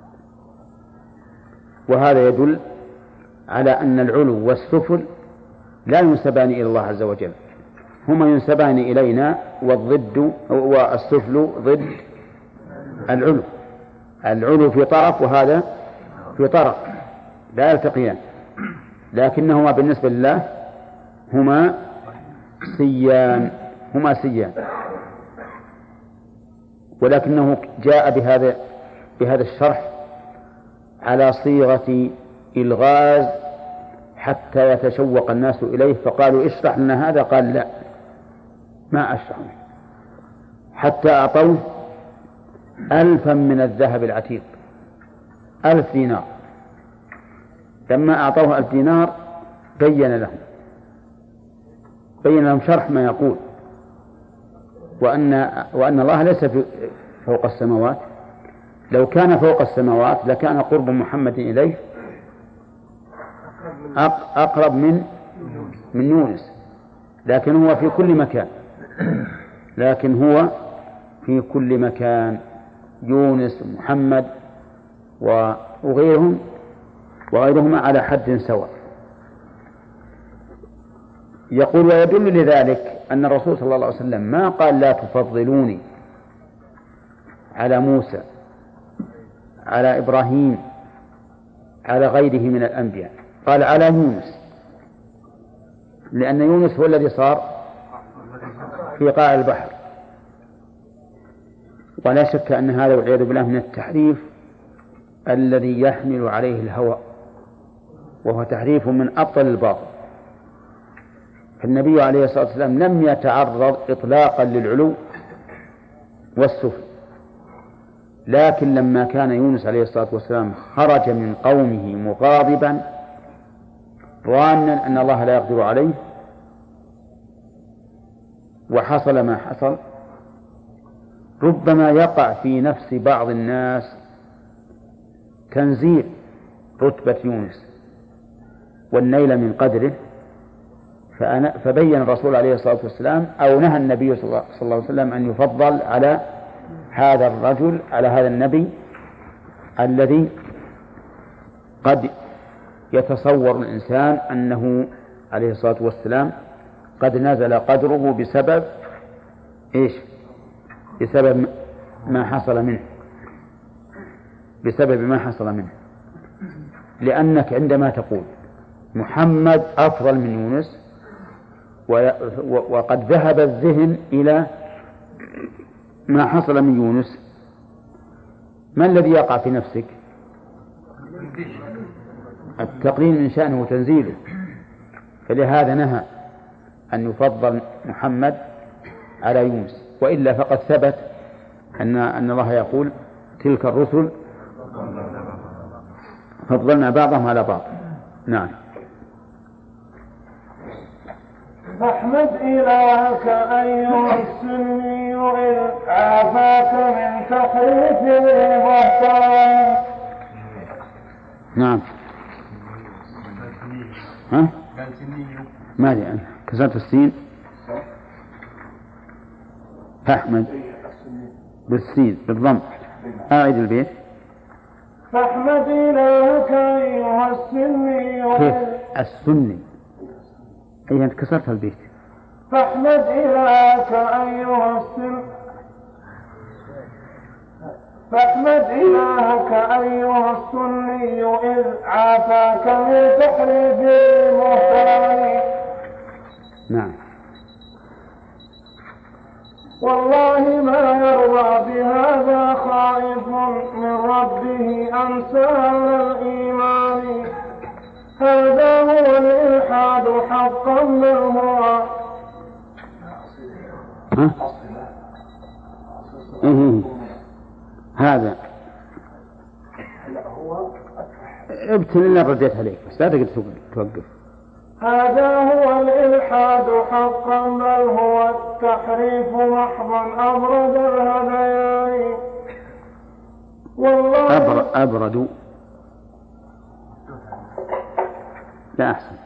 وهذا يدل على أن العلو والسفل لا ينسبان إلى الله عز وجل، هما ينسبان إلينا، والسفل ضد العلو. العلو في طرف وهذا في طرف لا يلتقيان، لكنهما بالنسبة لله هما سيان، ولكنه جاء بهذا الشرح على صيغة إلغاز حتى يتشوق الناس إليه، فقالوا اشرح لنا هذا، قال لا ما أشرح، حتى أعطوه 1000 من الذهب العتيق، 1000 دينار. لما أعطوه 1000 دينار بين لهم شرح ما يقول، وأن الله ليس فوق السماوات. لو كان فوق السماوات لكان قرب محمد إليه أقرب من يونس، لكن هو في كل مكان، يونس ومحمد وغيرهما على حد سواء. يقول ويدل لذلك أن الرسول صلى الله عليه وسلم ما قال لا تفضلوني على موسى، على إبراهيم، على غيره من الأنبياء، قال على يونس، لأن يونس هو الذي صار في قاع البحر. ولا شك أن هذا والعياذ بالله من التحريف الذي يحمل عليه الهوى، وهو تحريف من أبطل الباطل. فالنبي عليه الصلاة والسلام لم يتعرض إطلاقا للعلو والسفل، لكن لما كان يونس عليه الصلاة والسلام خرج من قومه مغاضبا ظانا أن الله لا يقدر عليه وحصل ما حصل، ربما يقع في نفس بعض الناس تنزيل رتبة يونس والنيل من قدره، فبين الرسول عليه الصلاة والسلام أو نهى النبي صلى الله عليه وسلم أن يفضل على هذا الرجل، على هذا النبي الذي قد يتصور الإنسان أنه عليه الصلاة والسلام قد نزل قدره بسبب إيش؟ بسبب ما حصل منه، بسبب ما حصل منه. لأنك عندما تقول محمد أفضل من يونس وقد ذهب الذهن إلى ما حصل من يونس، ما الذي يقع في نفسك؟ التقليل من شأنه وتنزيله، فلهذا نهى أن يفضل محمد على يونس، وإلا فقد ثبت أن الله يقول تلك الرسل فضلنا بعضهم على بعض. نعم. فاحمد إلهك أيها السني إذ عافاك من تحريف المحترم. نعم. ها؟ ما أدري أنا كسرت السين. فاحمد بالسين بالضم. أعيد البيت. فاحمد إلهك أيها السني. كيف السني؟ أي أنت كسرت البيت. فاحمد إلهك أيها السني. فاحمد إلهك أيها السني إذ عافاك من تحريف المحترم. نعم. والله ما يرضى بهذا خائف من ربه أمثال الإيمان. هذا هو الإلحاد حقا بل هو. هذا ابتل إلا رديت عليك بس لا تقدر توقف. هذا هو الإلحاد حقا بل هو التحريف محضا أبرد الهذيان. والله أبرد لا أحسن.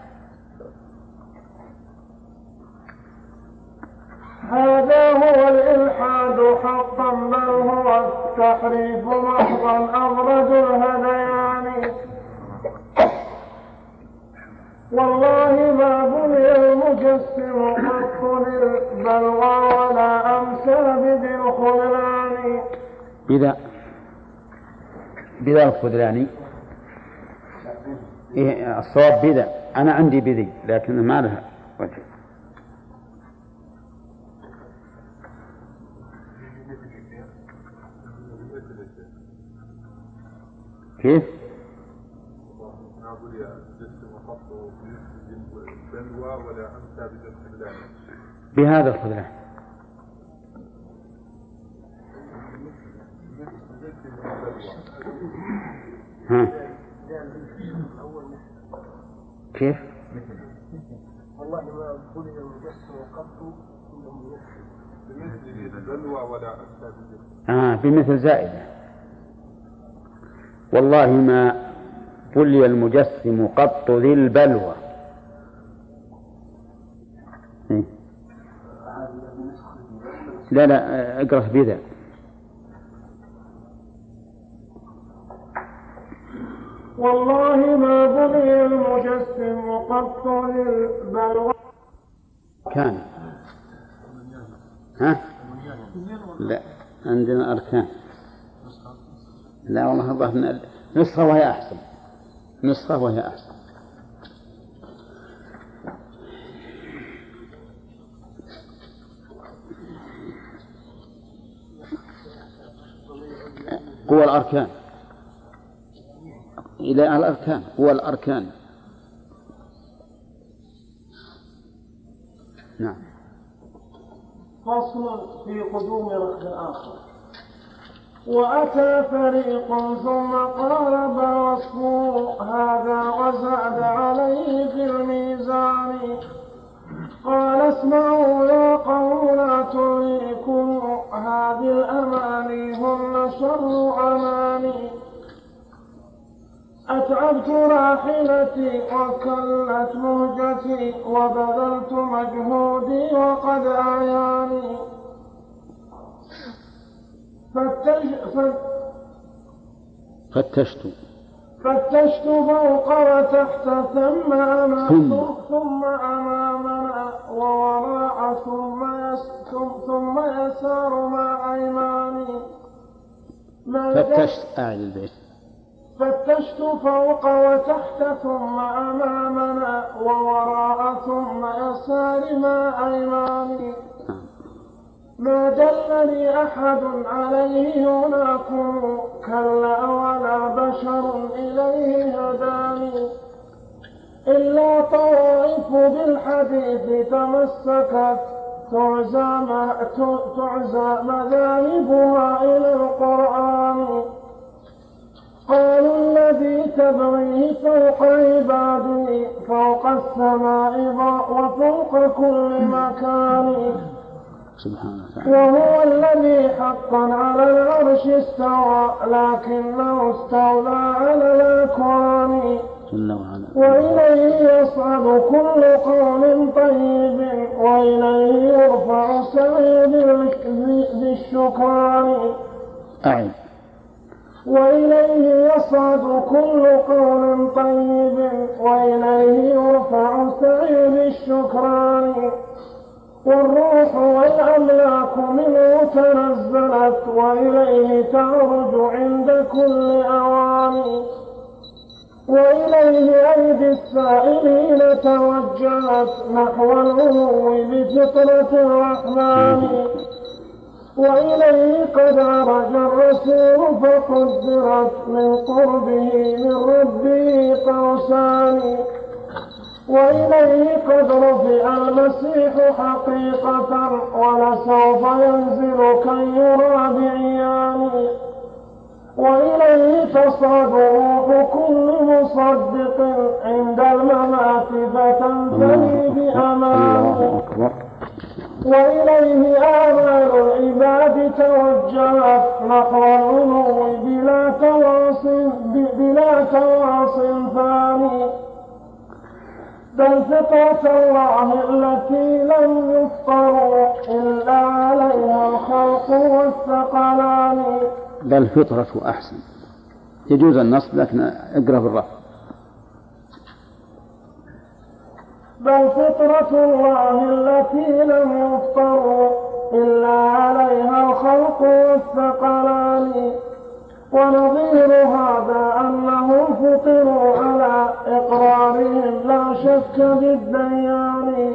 هذا هو الإلحاد حقا بل هو التحريف محضا أبرد الهذيان. والله ما بني المجسم قط للبلوى ولا أمسى بذي الخذلان. بذا الخذلان إيه الصواب بذا. أنا عندي بذي لكن ما لها وجه. كيف؟ بهذا الخذلان. ها كيف؟ والله ما بني المجسم قط بمثل البلوى ولا أمسى بمثل زائدة. والله ما بلي المجسم قط ذي البلوى. لا اقرأ بذا. والله ما بني المجسم قط للبلوى. كان لا عندنا أركان. لا والله الظاهر نسخة وهي أحسن. نسخة وهي أحسن. قوى الأركان إلى الأركان. قوى الأركان. نعم. فصل في قدوم ركن آخر. وأتى فريق ثم قارب وصفه هذا وزاد عليه في الميزان. قال اسمعوا يا قوم لا تلهكم هذه الأماني هن شر أماني. أتعبت راحلتي وكلت مهجتي وبذلت مجهودي وقد أعياني. فتشت فوق وتحت ثم أمامنا ووراء ثم يسار مع أيماني. فتشت فوق وتحت ثم أمامنا ووراء ثم يسار مع أيماني. ما دلني أحد عليه هناكم كلا ولا بشر إليه هداني. إلا طوائف بالحديث تمسكت تعزى مذاهبها إلى القرآن. قالوا الذي تبغيه فوق عبادي فوق السماء وفوق كل مكان. وهو الذي حقا على العرش استوى لكنه استولى على الأكوان. وإليه يصعد كل قول طيب وإليه يرفع سعيد بالشكران. وإليه يصعد كل قول طيب وإليه يرفع سعيد بالشكران. والروح والأملاك منه تنزلت وإليه تعرج عند كل أوان. وإليه أيدي السائلين توجهت نحو العلو بفطرة الرحمن. وإليه قد عرج الرسول فقدرت من قربه من ربه قوسان. وإليه قد رفع المسيح حقيقة ولسوف ينزل كي يرى بعيان. وإليه تصعد روح كل مصدق عند الممات فتنتهي بأمان. وإليه آمال العباد توجهت نحو العلو بلا تواصل ثاني. بل فطرة الله التي لم يفطروا إلا عليها الخلق والثقلان. بل فطرة أحسن، يجوز النصب لكن اقرأ بالرفع. بل فطرة الله التي لم يفطروا إلا عليها الخلق والثقلان. ونظير هذا أنهم فطروا على إقرارهم لا شك بالديان.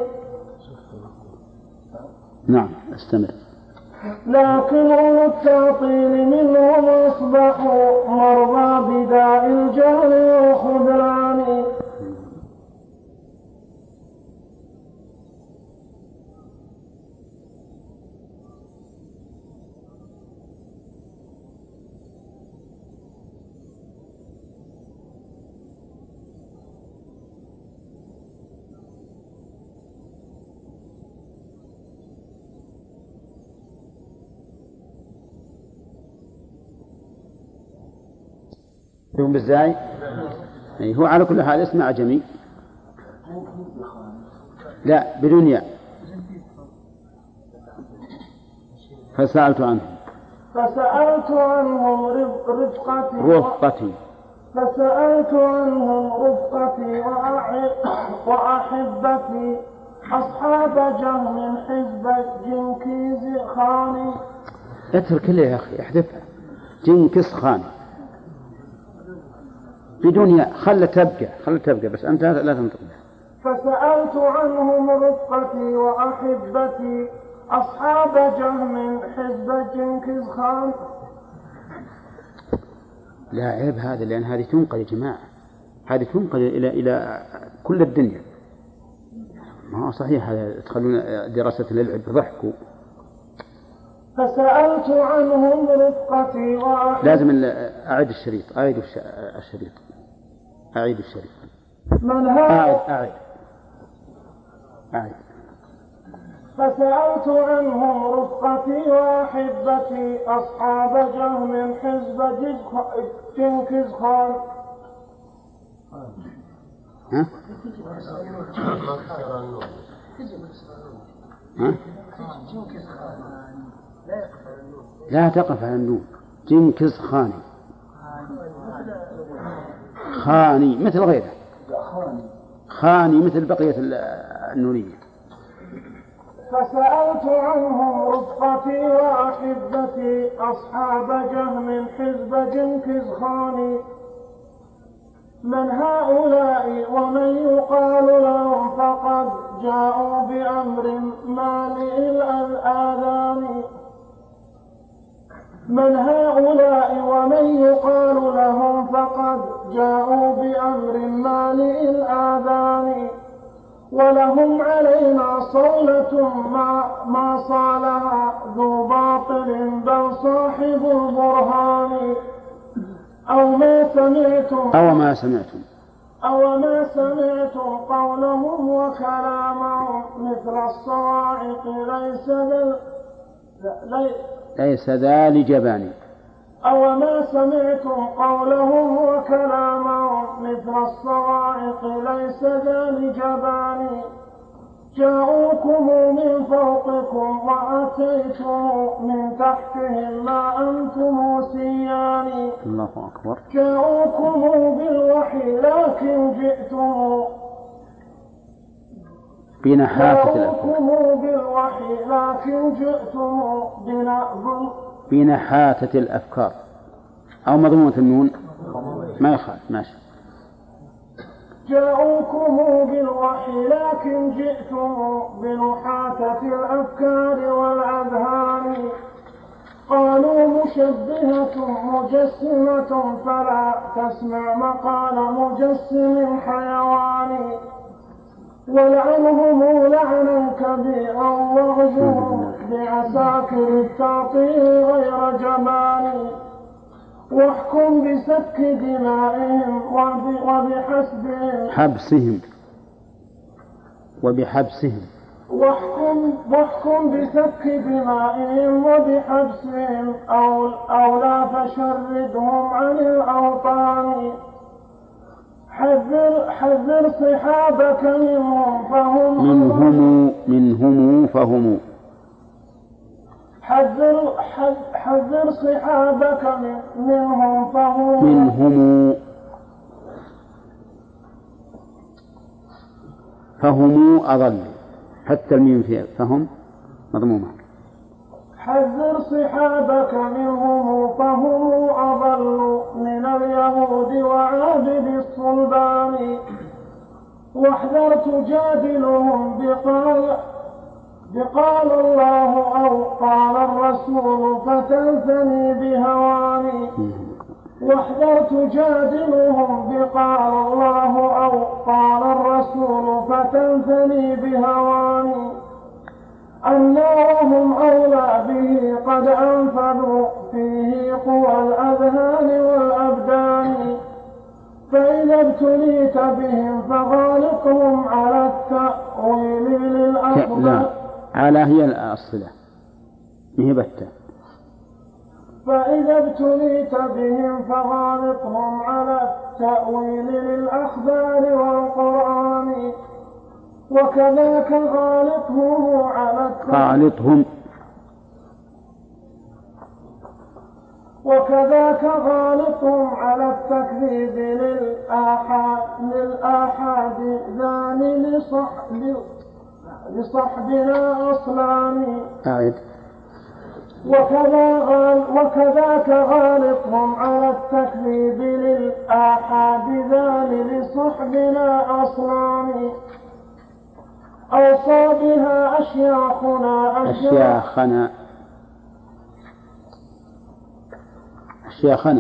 نعم استمر. لكن أولو التعطيل منهم أصبحوا مرضى بداء الجهل والخذلان. يوم بالزاي هو على كل حال اسم أعجمي. لا بدون ياء. فسألت عنهم رفقتي. فسألت عنهم رفقتي وأحبتي أصحاب جهم حزب جنكيز خان. اترك له يا أخي احذفها. جنكيز خان بدون ياء. خل تبقى بس أنت لا تنطق. فسألت عنهم رفقتي وأحبتي أصحاب جهم حزب جنكيز خان. لا عيب هذا، لأن هذه تنقل يا جماعة، هذه تنقل إلى كل الدنيا. ما هو صحيح هذا تخلون دراسة للعب ضحكوا. فسألت عنهم رفقتي لازم أعيد الشريط. من هؤلاء أعيد. فسألت عنهم رفقتي وأحبتي أصحاب جهم حزب جنكز خان. ها؟ لا تقف على النون. جنكز خاني. خاني مثل غيره. خاني مثل بقية النونية. فسألت عنهم رفقتي وأحبتي أصحاب جهم حزب جنكز خان. من هؤلاء ومن يقال لهم فقد جاءوا بأمر مالئ الآذان. من هؤلاء ومن يقال لهم فقد جاءوا بأمر مالئ الآذان. ولهم علينا صولة ما صالها ذو باطل بل صاحب البرهان. أو ما سمعتم قولهم وكلامهم مثل الصواعق ليس ذا لجبان. أو ما سمعتم قولهم وكلامهم مثل الصواعق ليس ذا لجبان. جاءوكم من فوقكم وأتيتم من تحتهم ما أنتم سيان. الله أكبر. جاءوكم بالوحي لكن جئتم بنحاتة الأفكار أو مضمومة النون ما يخالف ماشي. جاءوكم بالوحي لكن جئتم بنحاتة الأفكار والأذهان. قالوا مشبهة مجسمة فلا تسمع مقال مجسم حيوان. ولعنهم لعنا كبيرا واغزوهم بعساكر التعطيل غير جبان. واحكم بسفك دمائهم وبحبسهم واحكم بسفك دمائهم وبحبسهم أو لا فشردهم عن الأوطان. حذر صحابك منهم فهم حذر صحابك منهم فهم أضل. حتى الميم فيها فهم مضمومة. حذر صحابك منهم فهم أضل من اليهود وعابد الصلبان. واحذر تجادلهم بقال الله أو قال الرسول فتنثني بهواني. واحذر تجادلهم بقال الله أو قال الرسول فتنثني بهواني. أنهم أولى به قد أنفذوا فيه قوى الأذهان والأبدان. فإذا ابتليت بهم فغالقهم على التأويل للأفضل. لا على هي الصلة مهبتة. فإذا ابتليت بهم فغالقهم على التأويل للأخبار والقرآن. وكذاك غالطهم على التكذيب للآحاد ذان لصحبنا أصلان. وكذاك غالطهم على التكذيب للآحاد ذان لصحبنا أصلان. أوصى بها أشياخنا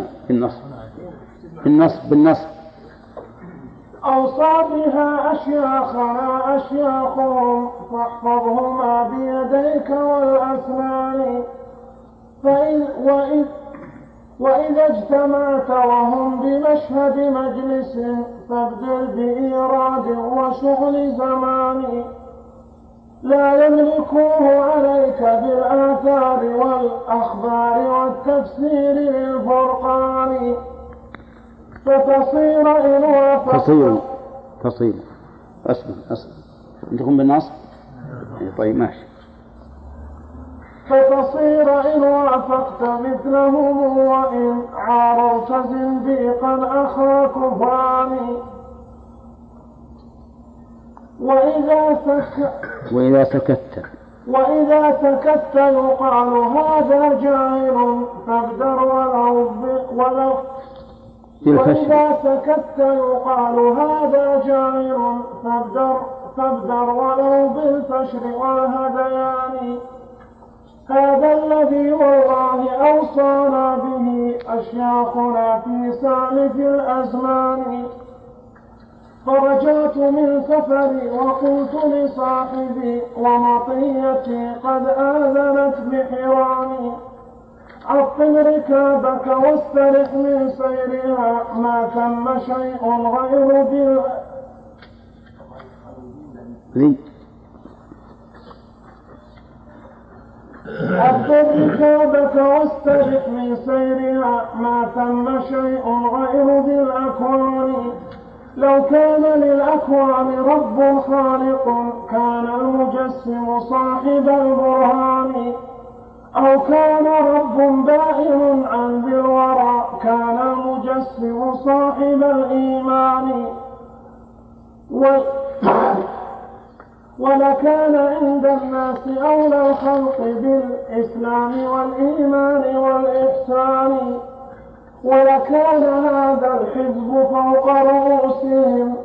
بالنصب. أوصى بها أشياخهم فاحفظهما بيديك والأسنان. وإذا اجتمعت وهم بمشهد مجلس فابدل بإيراد وشغل زمان لا يملكوه عليك بالآثار والأخبار والتفسير للفرقان فتصير إن وافقت تصير أصبر عندكم بالنصب طيب ماشي فتصير إن وافقت مثلهم وإن عارضت زنديقا أخا كفران وإذا سكت يقال هذا جاهل فابدر وإذا سكت يقال هذا جاهل فابدر ولو بالفشر والهذيان هذا الذي والله أوصانا به أشياخنا في سالف الأزمان فرجعت من سفري وقلت لصاحبي ومطيتي قد آذنت بحرامي عطل ركابك واسترح من سيرها ما ثم شيء غير عطل ركابك واسترح من سيرها ما ثم شيء غير بالأكوان لو كان للأكوان رب خالق كان المجسم صاحب البرهان أو كان رب بائن عن ذي الورى كان المجسم صاحب الإيمان ولكان عند الناس أولى الخلق بالإسلام والإيمان والإحسان ولكان هذا الحزب فوق رؤوسهم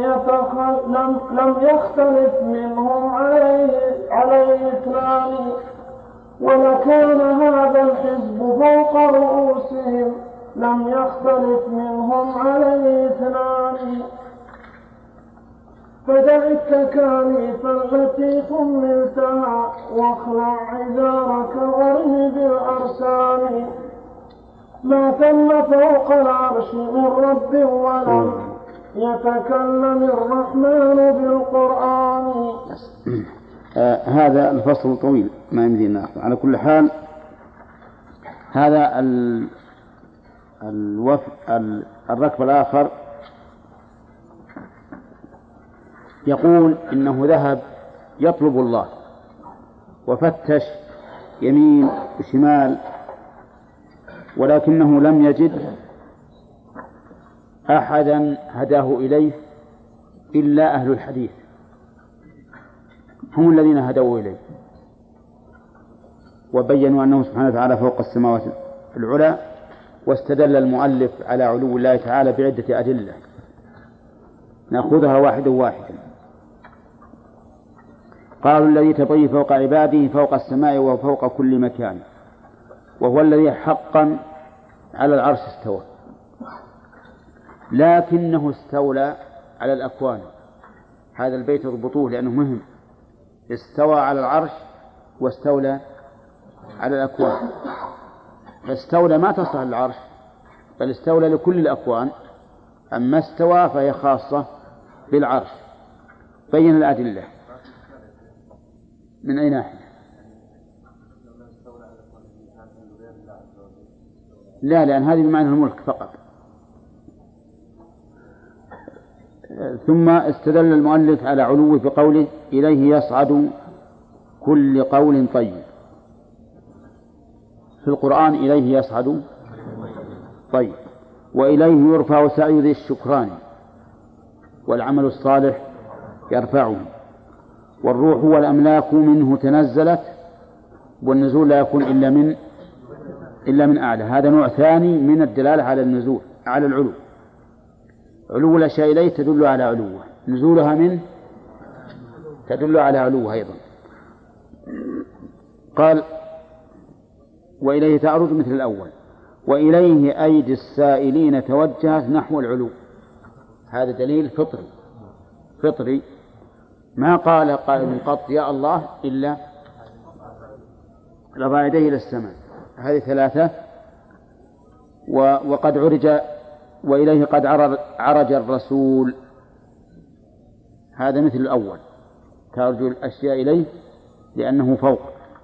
لم يختلف منهم عليه اثنان ولكان هذا الحزب فوق رؤوسهم لم يختلف منهم عليه اثنان فدع التكاليف التي حملتها واخلع عذارك وارم بالأرسال ما ثم فوق العرش من رب ولم يتكلم الرحمن بالقرآن. هذا الفصل طويل ما يمدينا ناخذ. على كل حال هذا الركب الآخر يقول إنه ذهب يطلب الله وفتش يمين وشمال ولكنه لم يجد أحدا هداه إليه إلا أهل الحديث هم الذين هدوا إليه وبينوا أنه سبحانه وتعالى فوق السماوات العلى واستدل المؤلف على علو الله تعالى بعدة أدلة نأخذها واحدا واحدا. قالوا الذي تطيب فوق عباده فوق السماء وفوق كل مكان وهو الذي حقا على العرش استوى لكنه استولى على الأكوان. هذا البيت اربطوه لأنه مهم. استوى على العرش واستولى على الأكوان. فاستولى ما تصلح للعرش بل استولى لكل الأكوان أما استوى فهي خاصة بالعرش. بين الأدلة من أي ناحية؟ لا لأن هذه بمعنى الملك فقط. ثم استدل المؤلف على علوه بقوله إليه يصعد كل قول طيب. في القرآن إليه يصعد طيب وإليه يرفع سعي ذي الشكران والعمل الصالح يرفعه والروح والأملاك منه تنزلت والنزول لا يكون إلا من أعلى. هذا نوع ثاني من الدلالة على النزول على العلو. علو الأشياء إليه تدل على علوه نزولها منه تدل على علوه أيضا. قال وإليه تعرض مثل الأول وإليه أيدي السائلين توجهت نحو العلو. هذا دليل فطري ما قال قائل قط يا الله إلا رفع يديه إلى السماء هذه ثلاثة. وقد عرج وإليه قد عرج الرسول، هذا مثل الأول، تعرج الأشياء إليه لأنه فوق.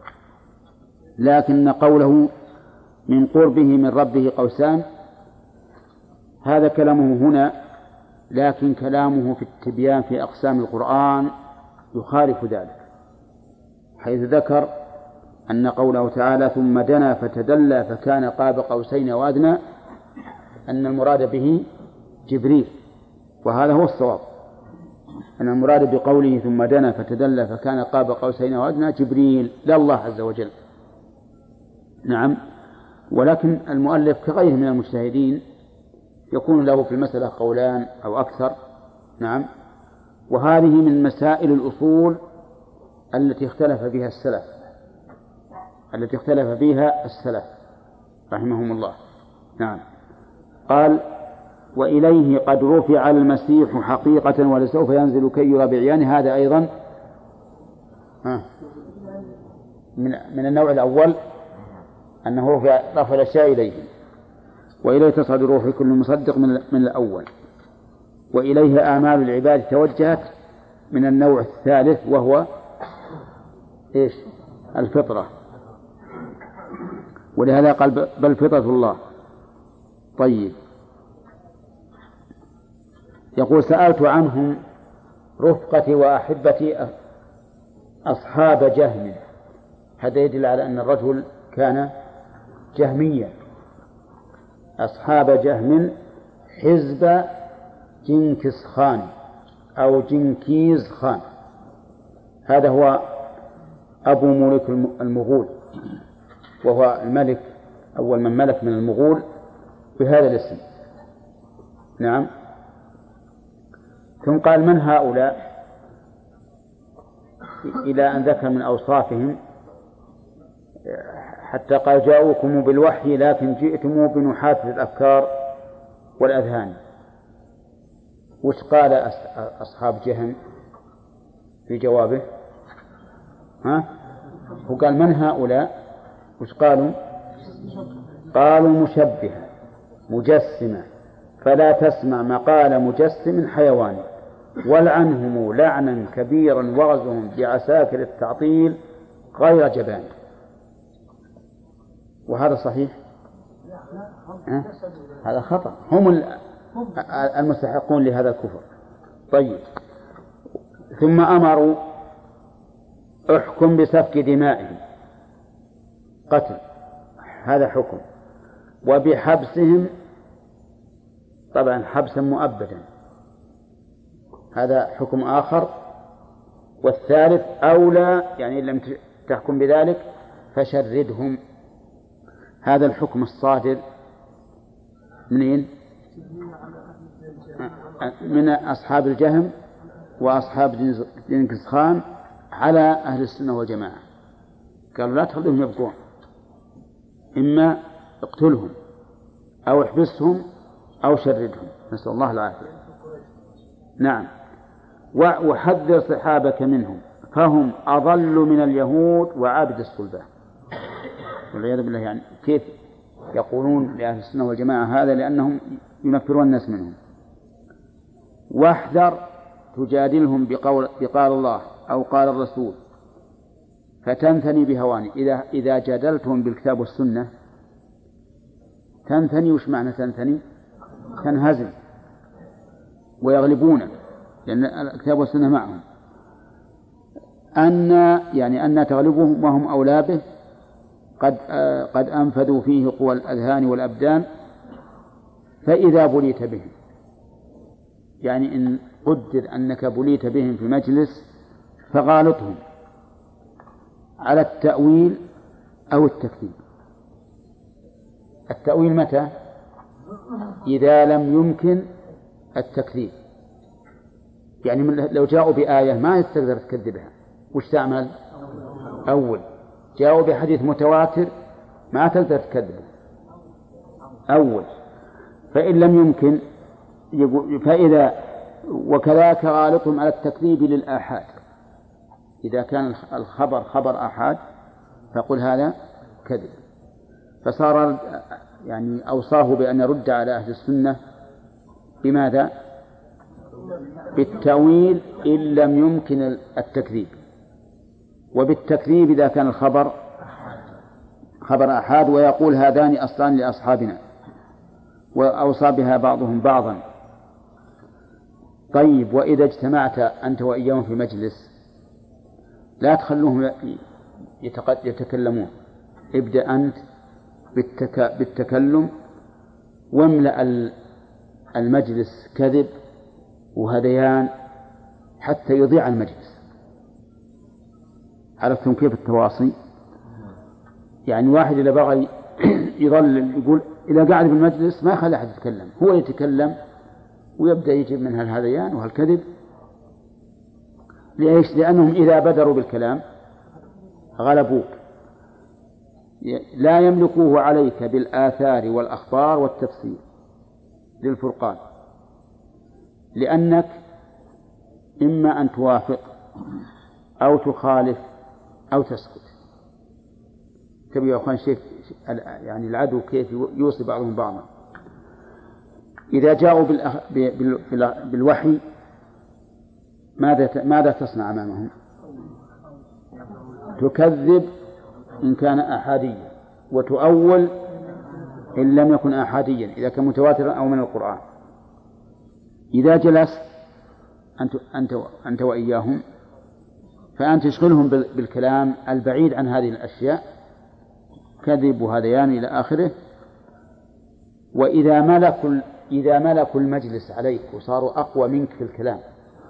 لكن قوله من قربه من ربه قوسان هذا كلامه هنا، لكن كلامه في التبيان في أقسام القرآن يخالف ذلك، حيث ذكر أن قوله تعالى ثم دنا فتدلى فكان قاب قوسين وأدنى أن المراد به جبريل، وهذا هو الصواب، أن المراد بقوله ثم دنا فتدلى فكان قاب قوسين وأدنى جبريل لا الله عز وجل. نعم. ولكن المؤلف كغيره من المجتهدين يكون له في المسألة قولان أو أكثر. نعم. وهذه من مسائل الأصول التي اختلف فيها السلف رحمهم الله. نعم. قال وإليه قد رفع المسيح حقيقة ولسوف ينزل كي يرى بعيانه، هذا أيضا من النوع الأول، أنه رفع الأشياء إليه. وإليه تصعد روح كل مصدق من الأول. وإليه آمال العباد توجهت من النوع الثالث، وهو إيش؟ الفطرة. ولهذا قال بل فطرة الله. طيب، يقول سألت عنهم رفقتي وأحبتي أصحاب جهم. هذا يدل على أن الرجل كان جهميا. أصحاب جهم حزب جنكيز خان أو جنكيز خان، هذا هو أبو ملك المغول، وهو الملك أول من ملك من المغول بهذا الاسم. نعم. ثم قال من هؤلاء، إلى أن ذكر من أوصافهم حتى قال جاءوكم بالوحي لكن جئتم بنحاة الأفكار والأذهان. وش قال أصحاب جهم في جوابه؟ هو قال من هؤلاء، وش قالوا؟ قالوا مشبهة مجسمة فلا تسمع مقال مجسم حيواني ولعنهم لعنا كبيرا وغزهم بعساكر التعطيل غير جبان. وهذا صحيح؟ هذا خطأ، هم المستحقون لهذا الكفر. طيب، ثم أمروا احكم بسفك دمائهم، قتل، هذا حكم، وبحبسهم، طبعا حبسا مؤبدا، هذا حكم آخر. والثالث أولى، يعني إن لم تحكم بذلك فشردهم، هذا الحكم الصادر منين؟ من أصحاب الجهم وأصحاب جنكيز خان على أهل السنة والجماعة. قالوا لا تخلوهم يبقون، إما اقتلهم أو احبسهم أو شردهم، نسأل الله العافية. نعم. وحذر صحابك منهم فهم أضل من اليهود وعابد الصلبان، والعياذ بالله. يعني كيف يقولون لأهل السنة والجماعة هذا؟ لأنهم ينفرون الناس منهم. واحذر تجادلهم بقال الله أو قال الرسول فتنثني بهواني. إذا جادلتهم بالكتاب والسنة تنثني. وش معنى تنثني؟ تنهزم ويغلبون، لأن الكتاب والسنة معهم. أن تغلبهم وهم أولى به، قد أنفذوا فيه قوى الأذهان والأبدان، فإذا بليت بهم، يعني إن قدر أنك بليت بهم في مجلس فغالطهم على التأويل أو التكذيب. التأويل متى؟ إذا لم يمكن التكذيب، يعني لو جاءوا بآية ما تقدر تكذبها، وش تعمل؟ أول. جاءوا بحديث متواتر ما تقدر تكذبه، أول. فإن لم يمكن فإذا وكذلك غالطهم على التكذيب للآحاد، إذا كان الخبر خبر آحاد فقل هذا كذب. فصار يعني أوصاه بأن يرد على أهل السنة بماذا؟ بالتأويل إن لم يمكن التكذيب، وبالتكذيب إذا كان الخبر خبر أحاد، ويقول هذان أصلان لأصحابنا وأوصى بها بعضهم بعضا. طيب، وإذا اجتمعت أنت وإياهم في مجلس لا تخلوهم يتكلمون، ابدأ أنت بالتكلم واملأ المجلس كذب وهذيان حتى يضيع المجلس. عرفتم كيف التواصي؟ يعني واحد إذا بغى يظل يقول إذا قاعد بالمجلس ما يخلي أحد يتكلم، هو يتكلم ويبدأ يجيب منها الهذيان وهالكذب. ليش؟ لأنهم إذا بدروا بالكلام غلبوك، لا يملكوه عليك بالآثار والأخبار والتفسير للفرقان، لأنك إما أن توافق أو تخالف أو تسكت. تبي يا أخوان شيء يعني العدو كيف يوصي بعضهم بعضا. إذا جاءوا بالوحي ماذا تصنع أمامهم؟ تكذب إن كان أحاديا، وتؤول إن لم يكن أحاديا إذا كان متواترا أو من القرآن. إذا جلست أنت وإياهم فأنت تشغلهم بالكلام البعيد عن هذه الأشياء، كذب وهذيان إلى آخره. وإذا ملكوا المجلس عليك وصاروا أقوى منك في الكلام،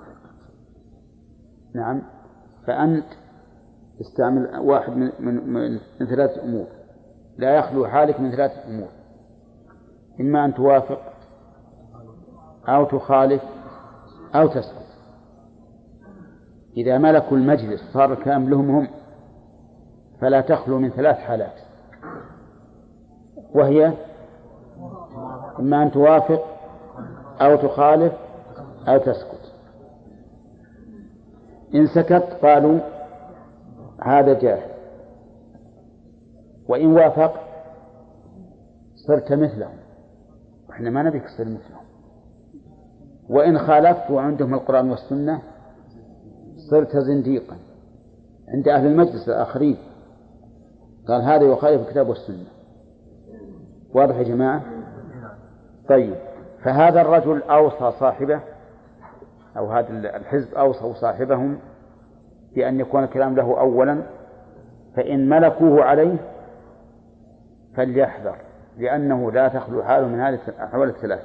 نعم، فأنت استعمل واحد من ثلاثة أمور، لا يخلو حالك من ثلاثة أمور: إما أن توافق أو تخالف أو تسكت. إذا ملكوا المجلس صار الكلام لهم هم، فلا تخلو من ثلاث حالات، وهي إما أن توافق أو تخالف أو تسكت. إن سكت قالوا هذا جاهل، وإن وافق صرت مثلهم، وإحنا ما نبيك تصير مثلهم. وإن خالفت وعندهم القرآن والسنة صرت زنديقا عند أهل المجلس الآخرين. قال هذا يخالف الكتاب والسنة. واضح يا جماعة؟ طيب، فهذا الرجل أوصى صاحبه، أو هذا الحزب أوصوا صاحبهم بأن يكون الكلام له أولا، فإن ملكوه عليه فليحذر، لأنه لا تخلو حاله من هذه الأحوال الثلاث.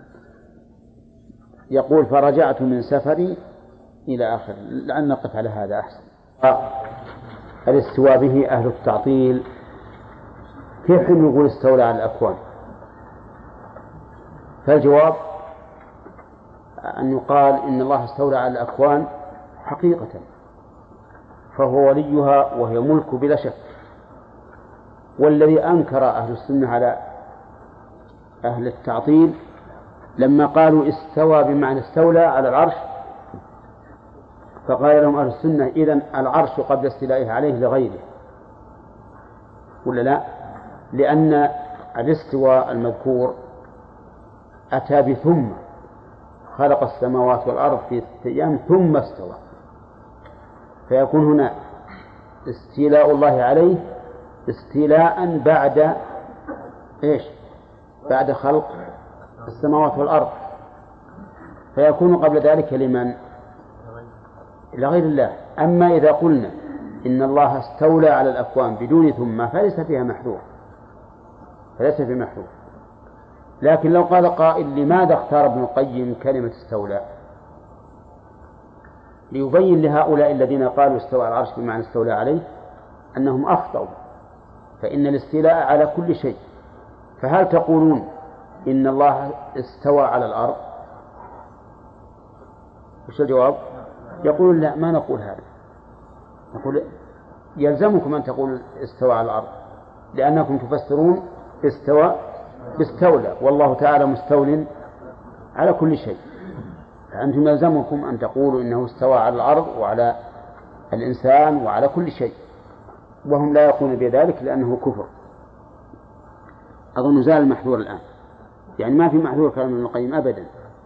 يقول: فرجعت من سفري إلى آخر. لأن نقف على هذا أحسن. الاستواء به أهل التعطيل، كيف نقول استولى على الأكوان؟ فالجواب أن يقال إن الله استولى على الأكوان حقيقة، فهو وليها وهي ملك بلا شك. والذي أنكر أهل السنة على أهل التعطيل لما قالوا استوى بمعنى استولى على العرش، فقال لهم أهل السنة: إذن العرش قبل استيلائه عليه لغيره، ولا لا؟ لأن الاستواء المذكور أتى بثم، خلق السماوات والأرض في 6 أيام ثم استوى، فيكون هنا استيلاء الله عليه استيلاء بعد إيش؟ بعد خلق السماوات والأرض، فيكون قبل ذلك لمن؟ لغير الله. أما إذا قلنا إن الله استولى على الأكوان بدون ثم فليس فيها محذور، فليس في محذور. لكن لو قال قائل: لماذا اختار ابن القيم كلمة استولى؟ ليبين لهؤلاء الذين قالوا استوى على العرش بمعنى استولى عليه أنهم أخطأوا، فإن الاستيلاء على كل شيء. فهل تقولون إن الله استوى على الأرض؟ وش الجواب؟ يقولون: لا، ما نقول هذا. نقول يلزمكم أن تقولوا استوى على الأرض، لأنكم تفسرون استوى باستولى، والله تعالى مستول على كل شيء، فأنتم يلزمكم أن تقولوا إنه استوى على الأرض وعلى الإنسان وعلى كل شيء، وهم لا يقولون بذلك لأنه كفر. أظن زال المحذور الآن، يعني ما في محذور كلام ابن القيم أبدا.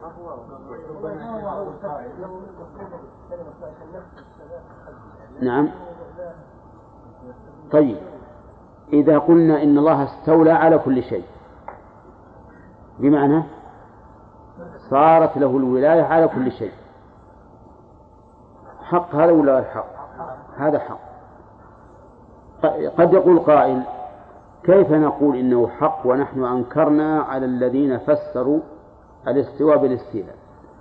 نعم. طيب إذا قلنا إن الله استولى على كل شيء بمعنى صارت له الولاية على كل شيء، حق هذا ولا غير حق؟ هذا حق. قد يقول قائل كيف نقول إنه حق ونحن أنكرنا على الذين فسروا الاستواء بالاستيلاء؟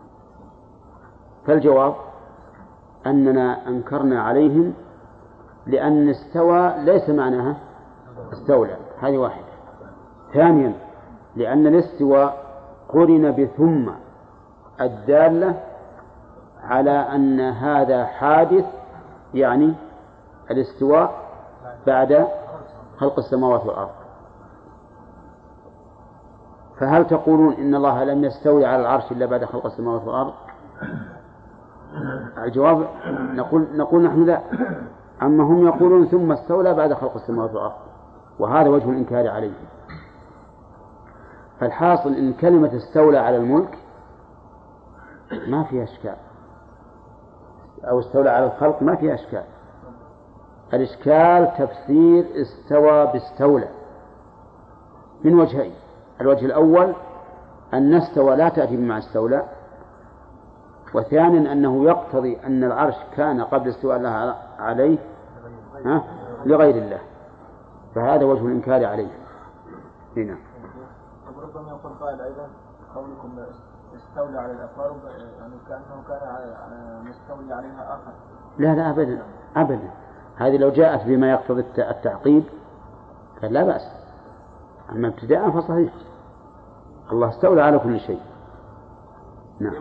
فالجواب أننا أنكرنا عليهم لأن استوى ليس معناها استولى، هذه واحدة. ثانيا لأن الاستواء قرن بثم الدالة على أن هذا حادث، يعني الاستواء بعد خلق السماوات والأرض. فهل تقولون إن الله لم يستوي على العرش إلا بعد خلق السماوات والأرض؟ الجواب نقول نحن لا، أما هم يقولون ثم استولى بعد خلق السماوات والأرض، وهذا وجه الإنكار عليه. فالحاصل إن كلمة استولى على الملك ما فيها إشكال، أو استولى على الخلق ما فيها إشكال. الإشكال تفسير استوى باستولى من وجهين: الوجه الأول أن استوى لا تأتي بمعنى استولى، وثانيا أنه يقتضي أن العرش كان قبل استواء الله عليه لغير الله، فهذا وجه الإنكار عليه. هنا ربما يقول قائل أيضا قولكم استولى على الأفراد يعني كأنه كان مستولي عليها آخر. لا أبدا أبدا، هذه لو جاءت بما يقتضي التعقيب فلا بأس، أما ابتداء فصحيح، الله استولى على كل شيء. نعم.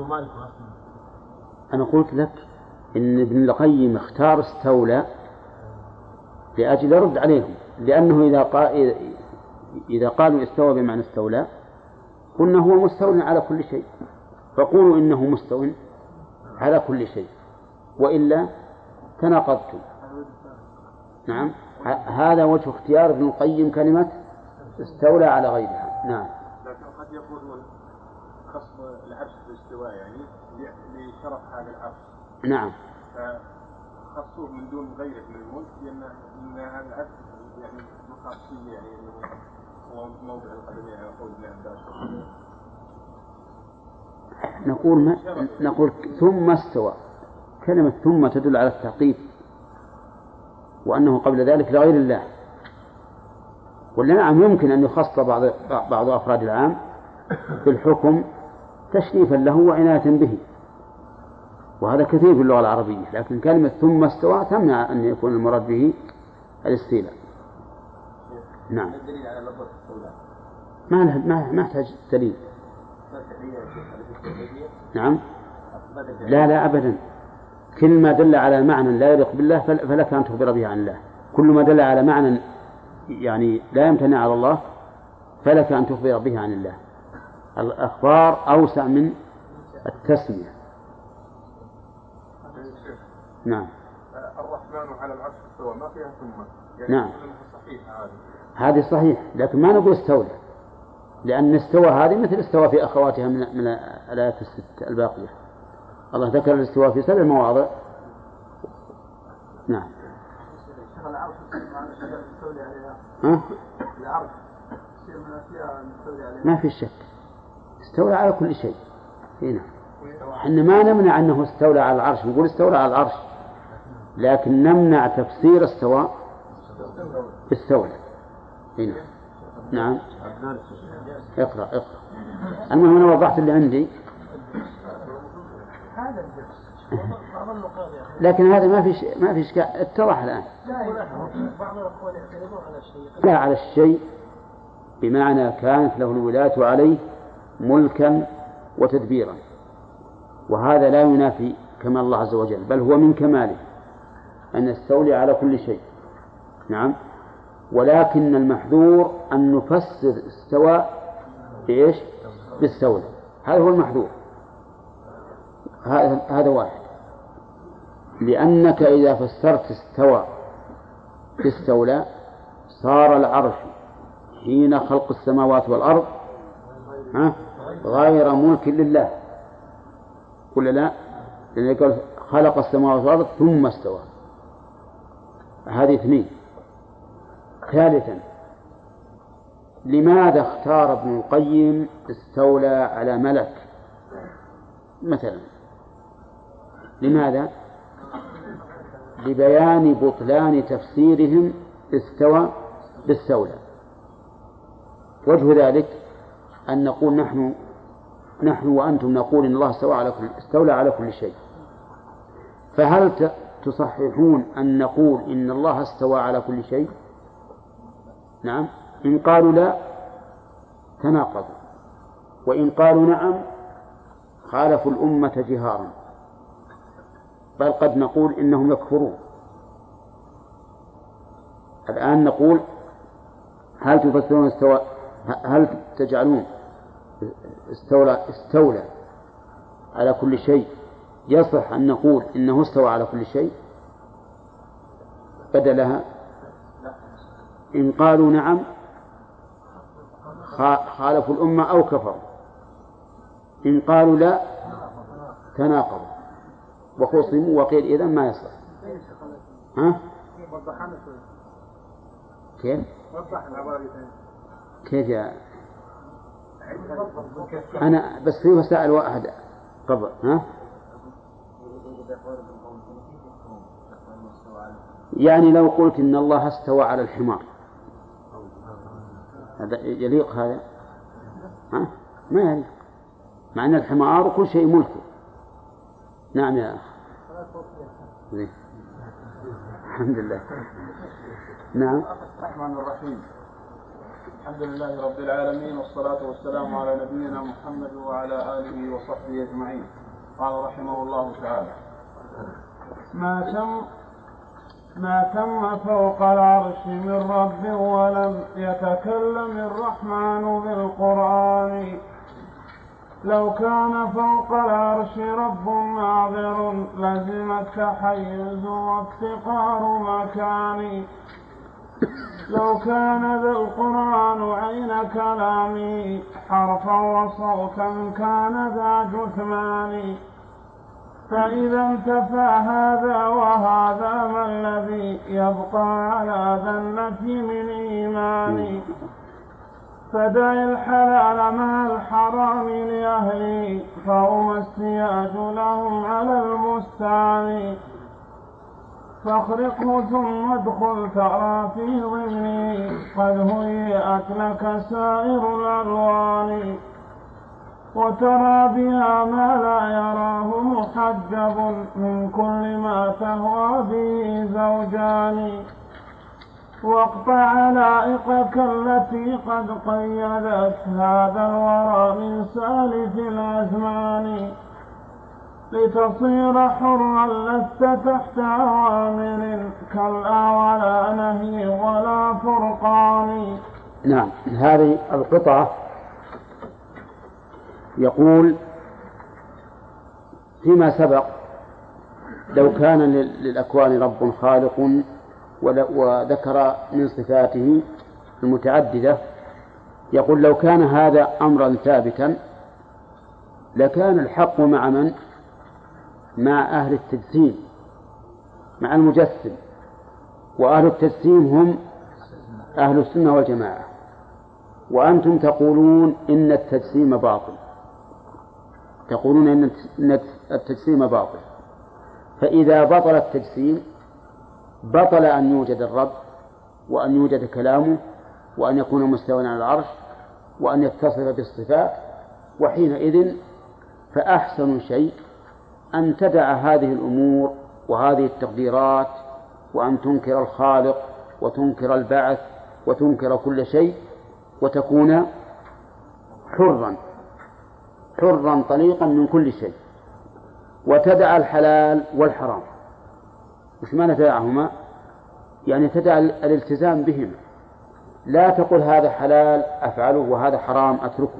أنا قلت لك إن ابن القيم اختار استولى لأجل يرد عليهم، لأنه إذا قالوا استوى بمعنى استولى قلنا هو مستول على كل شيء، فقولوا إنه مستول على كل شيء، وإلا تناقضتم. نعم، هذا وجه اختيار ابن القيم كلمة استولى على غيرها. نعم. لكن قد يقولون خصم العرش بالاستواء يعني لشرف هذا العرش. نعم. فخصوه من دون غيره من الملك لأن هذا العرش يعني مخاصية، يعني هو موضع القدمين على قول ابن عباس. نقول ثم استوى، كلمة ثم تدل على التعقيب، وأنه قبل ذلك لغير الله. ولا نعم، يمكن أن يخص بعض أفراد العام بالحكم تشريفا له وعناية به، وهذا كثير في اللغة العربية، لكن كلمة ثم استوى تمنع أن يكون المراد به الاستيلاء. نعم. الدليل على لفظ الاستولاء ما يحتاج دليل. نعم. لا أبدا، كل ما دل على معنى لا يليق بالله فلك أن تخبر به عن الله، كل ما دل على معنى يعني لا يمتنع على الله فلك أن تخبر به عن الله. الأخبار أوسع من التسمية. نعم. الرحمن على العرش استوى ما فيها ثم يعني. نعم. صحيح هذه صحيح، لكن ما نقول استولى، لأن استوى هذه مثل استوى في أخواتها من الآيات الست الباقية. الله ذكر الاستواء في 7 مواضع. نعم. ما في شك استولى على كل شيء. هنا احنا ما نمنع أنه استولى على العرش، نقول استولى على العرش، لكن نمنع تفسير استوى بالستولى. هنا. نعم. اقرأ. المهم أنا وضحت اللي عندي، لكن هذا ما في إشكال، اتضح الآن. لا على الشيء بمعنى كانت له الولاية عليه ملكا وتدبيرا، وهذا لا ينافي كمال الله عز وجل، بل هو من كماله أن يستولي على كل شيء. نعم. ولكن المحذور أن نفسر استوى بإيش؟ بالستولى، هذا هو المحذور. هذا واحد، لأنك إذا فسرت استوى باستولى صار العرش حين خلق السماوات والأرض غير ملك لله، ولا لا؟ لأنه قال خلق السماوات والأرض ثم استوى، هذه اثنين. ثالثا، لماذا اختار ابن القيم استولى على ملك مثلا؟ لماذا؟ لبيان بطلان تفسيرهم استوى باستولى. وجه ذلك أن نقول نحن وأنتم نقول إن الله استولى على كل شيء، فهل تصححون أن نقول إن الله استوى على كل شيء؟ نعم. إن قالوا لا تناقضوا، وإن قالوا نعم خالفوا الأمة جهارا، بل قد نقول إنهم يكفرون. الآن نقول هل تفسرون استوى، هل تجعلون استولى على كل شيء يصح أن نقول إنه استوى على كل شيء بدلها؟ إن قالوا نعم خالفوا الأمة أو كفروا، إن قالوا لا تناقضوا وخصموا، وقيل إذن ما يصح. كيف يا أنا بس في مسائل واحد قبل يعني لو قلت إن الله استوى على الحمار هذا يليق؟ هذا ما يليق، مع أن الحمار كل شيء ملكه. نعم يا أخي. الحمد لله. نعم. الرحمن الرحيم. الحمد لله رب العالمين، والصلاة والسلام على نبينا محمد وعلى آله وصحبه أجمعين. قال رحمه الله تعالى: ما تم فوق العرش من رب ولم يتكلم الرحمن بالقرآن. لو كان فوق العرش رب ناظر لزم التحيز وافتقار مكان. لو كان ذا القرآن عين كلامي حرفا وصوتا كان ذا جثمان. فإذا انتفى هذا وهذا ما الذي يبقى على ذا النفي من إيمان. فدع الحلال مع الحرام لأهلي فهم السياج لهم على البستان. فاخرقه ثم ادخل ترى في ضمني قد هيئت لك سائر الألوان. وترى بها ما لا يراه محجب من كل ما تهوى به زوجان. واقطع علائقك التي قد قيدت هذا الورى من سالف الأزمان. لتصير حرا لست تحت أوامر كلا ولا نهي ولا فرقان. نعم. هذه القطعة يقول فيما سبق لو كان للأكوان رب خالق وذكر من صفاته المتعددة، يقول لو كان هذا أمرا ثابتا لكان الحق مع من؟ مع أهل التجسيم، مع المجسم. وأهل التجسيم هم أهل السنة والجماعة، وأنتم تقولون إن التجسيم باطل، تقولون إن التجسيم باطل. فإذا بطل التجسيم بطل أن يوجد الرب، وأن يوجد كلامه، وأن يكون مستوى على العرش، وأن يتصف بالصفات. وحينئذ فأحسن شيء أن تدع هذه الأمور وهذه التقديرات، وأن تنكر الخالق وتنكر البعث وتنكر كل شيء، وتكون حرا طليقا من كل شيء، وتدع الحلال والحرام. وش معنى تدعهما؟ يعني تدع الالتزام بهما، لا تقل هذا حلال أفعله وهذا حرام أتركه.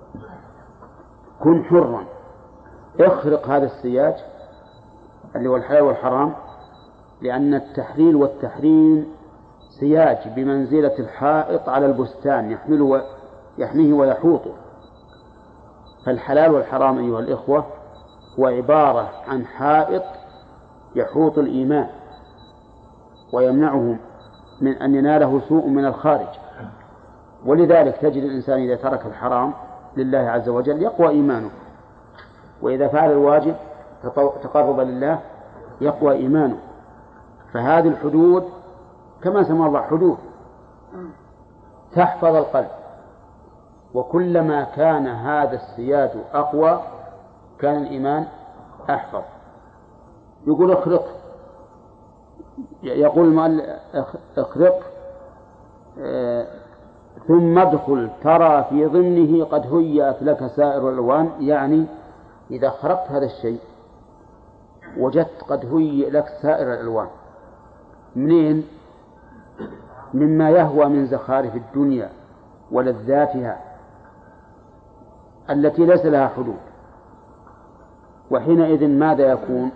كن حرا، اخرق هذا السياج اللي هو الحلال والحرام، لأن التحليل والتحريم سياج بمنزلة الحائط على البستان يحميه ويحوطه. فالحلال والحرام أيها الإخوة هو عبارة عن حائط يحوط الإيمان ويمنعه من أن يناله سوء من الخارج. ولذلك تجد الإنسان إذا ترك الحرام لله عز وجل يقوى إيمانه، وإذا فعل الواجب تقرب لله يقوى إيمانه. فهذه الحدود كما سمى الله حدود تحفظ القلب، وكلما كان هذا السياج أقوى كان الإيمان أحفظ. يقول اخرق، يقول المؤلف اخرق ثم ادخل ترى في ضمنه قد هيأت لك سائر الألوان. يعني إذا خرقت هذا الشيء وجدت قد هيئ لك سائر الألوان. منين؟ مما يهوى من زخارف الدنيا ولذاتها التي ليس لها حدود. وحينئذ ماذا يكون؟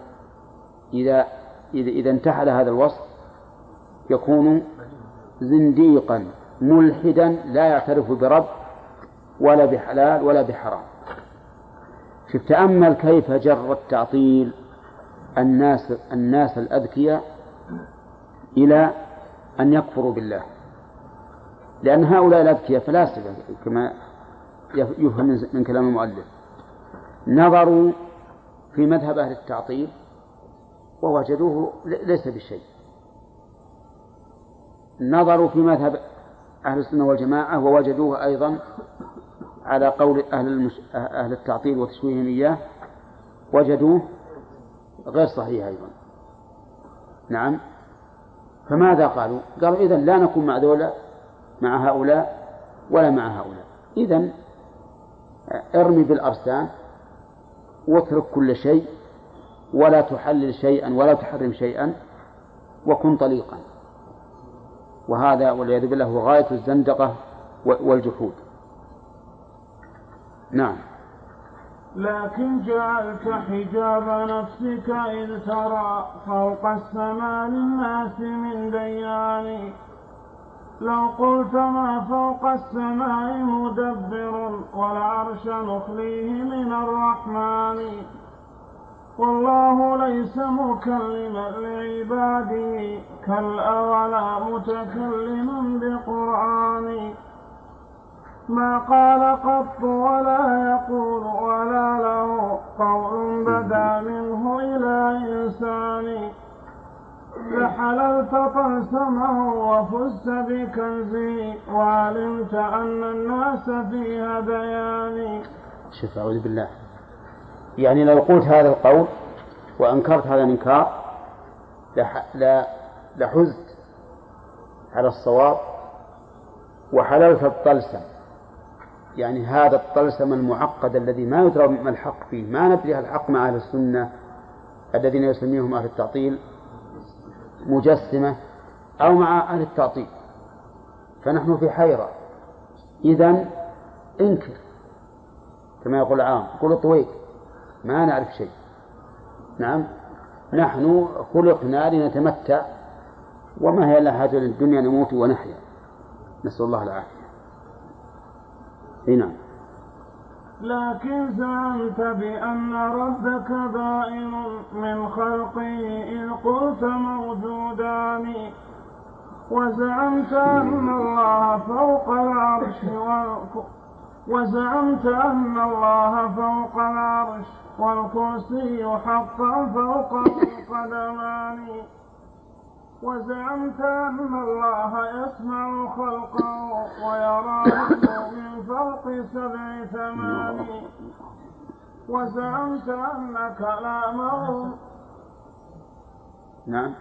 إذا انتحل هذا الوصف يكون زنديقا ملحدا لا يعترف برب ولا بحلال ولا بحرام. شوف تأمل كيف جر التعطيل الناس الأذكياء إلى أن يكفروا بالله، لأن هؤلاء الأذكياء فلاسفة كما يفهم من كلام المؤلف، نظروا في مذهب أهل التعطيل ووجدوه ليس بشيء، نظروا في مذهب أهل السنة والجماعة ووجدوه أيضا على قول أهل التعطيل وتشويههم إياه وجدوه غير صحيح أيضا. نعم. فماذا قالوا؟ قالوا إذن لا نكون مع هؤلاء ولا مع هؤلاء. إذن ارمي بالأرسان واترك كل شيء ولا تحلل شيئا ولا تحرم شيئا وكن طليقا. وهذا والعياذ بالله هو غاية الزندقة والجحود. نعم. لكن جعلت حجاب نفسك إذ ترى فوق السماء للناس من ديان. لو قلت ما فوق السماء مدبر والعرش نخليه من الرحمن. والله ليس مكلما لعباده كالأولى متكلما بقرآن. ما قال قط ولا يقول ولا له قول بدا منه إلى إنسان. لحللت طلسمه وفزت بكنزه وعلمت أن الناس في هذيان. شوف أعوذ بالله، يعني لو قلت هذا القول وأنكرت هذا الإنكار لحزت على الصواب وحللت الطلسم، يعني هذا الطلسم المعقد الذي ما يدرى ما الحق فيه، ما ندري الحق مع أهل السنة الذين يسميهم أهل التعطيل مجسمة أو مع أهل التعطيل، فنحن في حيرة. إذن انكر كما يقول العام، قل طويق ما نعرف شيء. نعم، نحن خلقنا لنتمتع وما هي إلا حاجة للدنيا نموت ونحيا، نسأل الله العافية. نعم. لكن زعمت بأن ربك بائن من خلقه إذ قلت موجودان. وزعمت أن الله فوق العرش والكرسي حقا فوق القدمان. وزعمت أن الله يسمع خلقه ويراه من فوق 7 ثمان. وزعمت أن كلامه نعم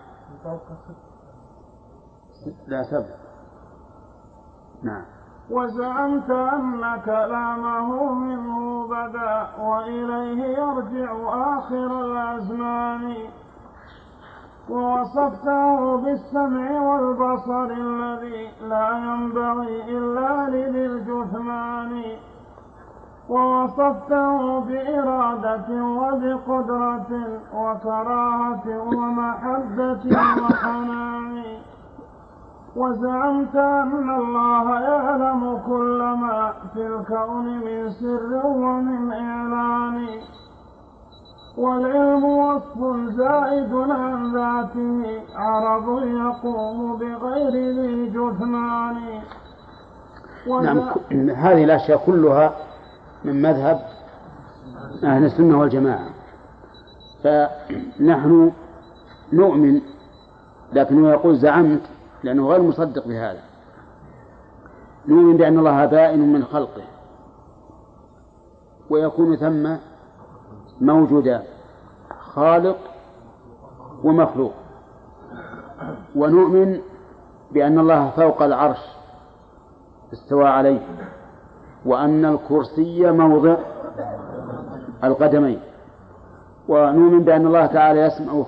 لا 7. نعم. وزعمت أن كلامه منه بدا وإليه يرجع آخر الأزمان. ووصفته بالسمع والبصر الذي لا ينبغي إلا لذي الجثمان. ووصفته بإرادة وبقدرة وكراهة ومحبة وحنان. وزعمت أن الله يعلم كل ما في الكون من سر ومن إعلان، والعلم وصف زائد عن ذاته، عرض يقوم بغير ذي جثمان. نعم، هذه الأشياء كلها من مذهب أهل السنة والجماعة، فنحن نؤمن، لكنه يقول زعمت لأنه غير مصدق بهذا. نؤمن بأن الله بائن من خلقه ويكون ثم موجودا خالق ومخلوق، ونؤمن بأن الله فوق العرش استوى عليه، وأن الكرسي موضع القدمين، ونؤمن بأن الله تعالى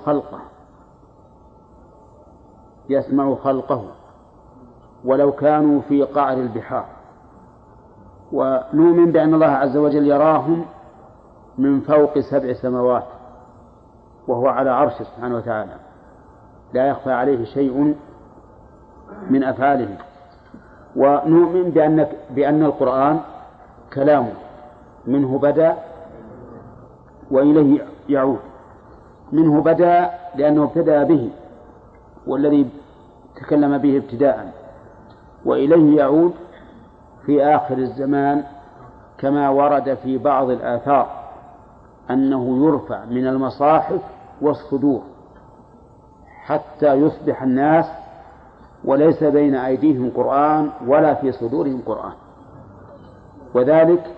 يسمع خلقه ولو كانوا في قعر البحار، ونؤمن بأن الله عز وجل يراهم من فوق 7 سماوات وهو على عرشه سبحانه وتعالى، لا يخفى عليه شيء من أفعاله. ونؤمن بأن القرآن كلامه منه بدأ وإليه يعود. منه بدأ لأنه ابتدأ به والذي تكلم به ابتداء، وإليه يعود في آخر الزمان كما ورد في بعض الآثار أنه يرفع من المصاحف والصدور حتى يصبح الناس وليس بين أيديهم قرآن ولا في صدورهم قرآن، وذلك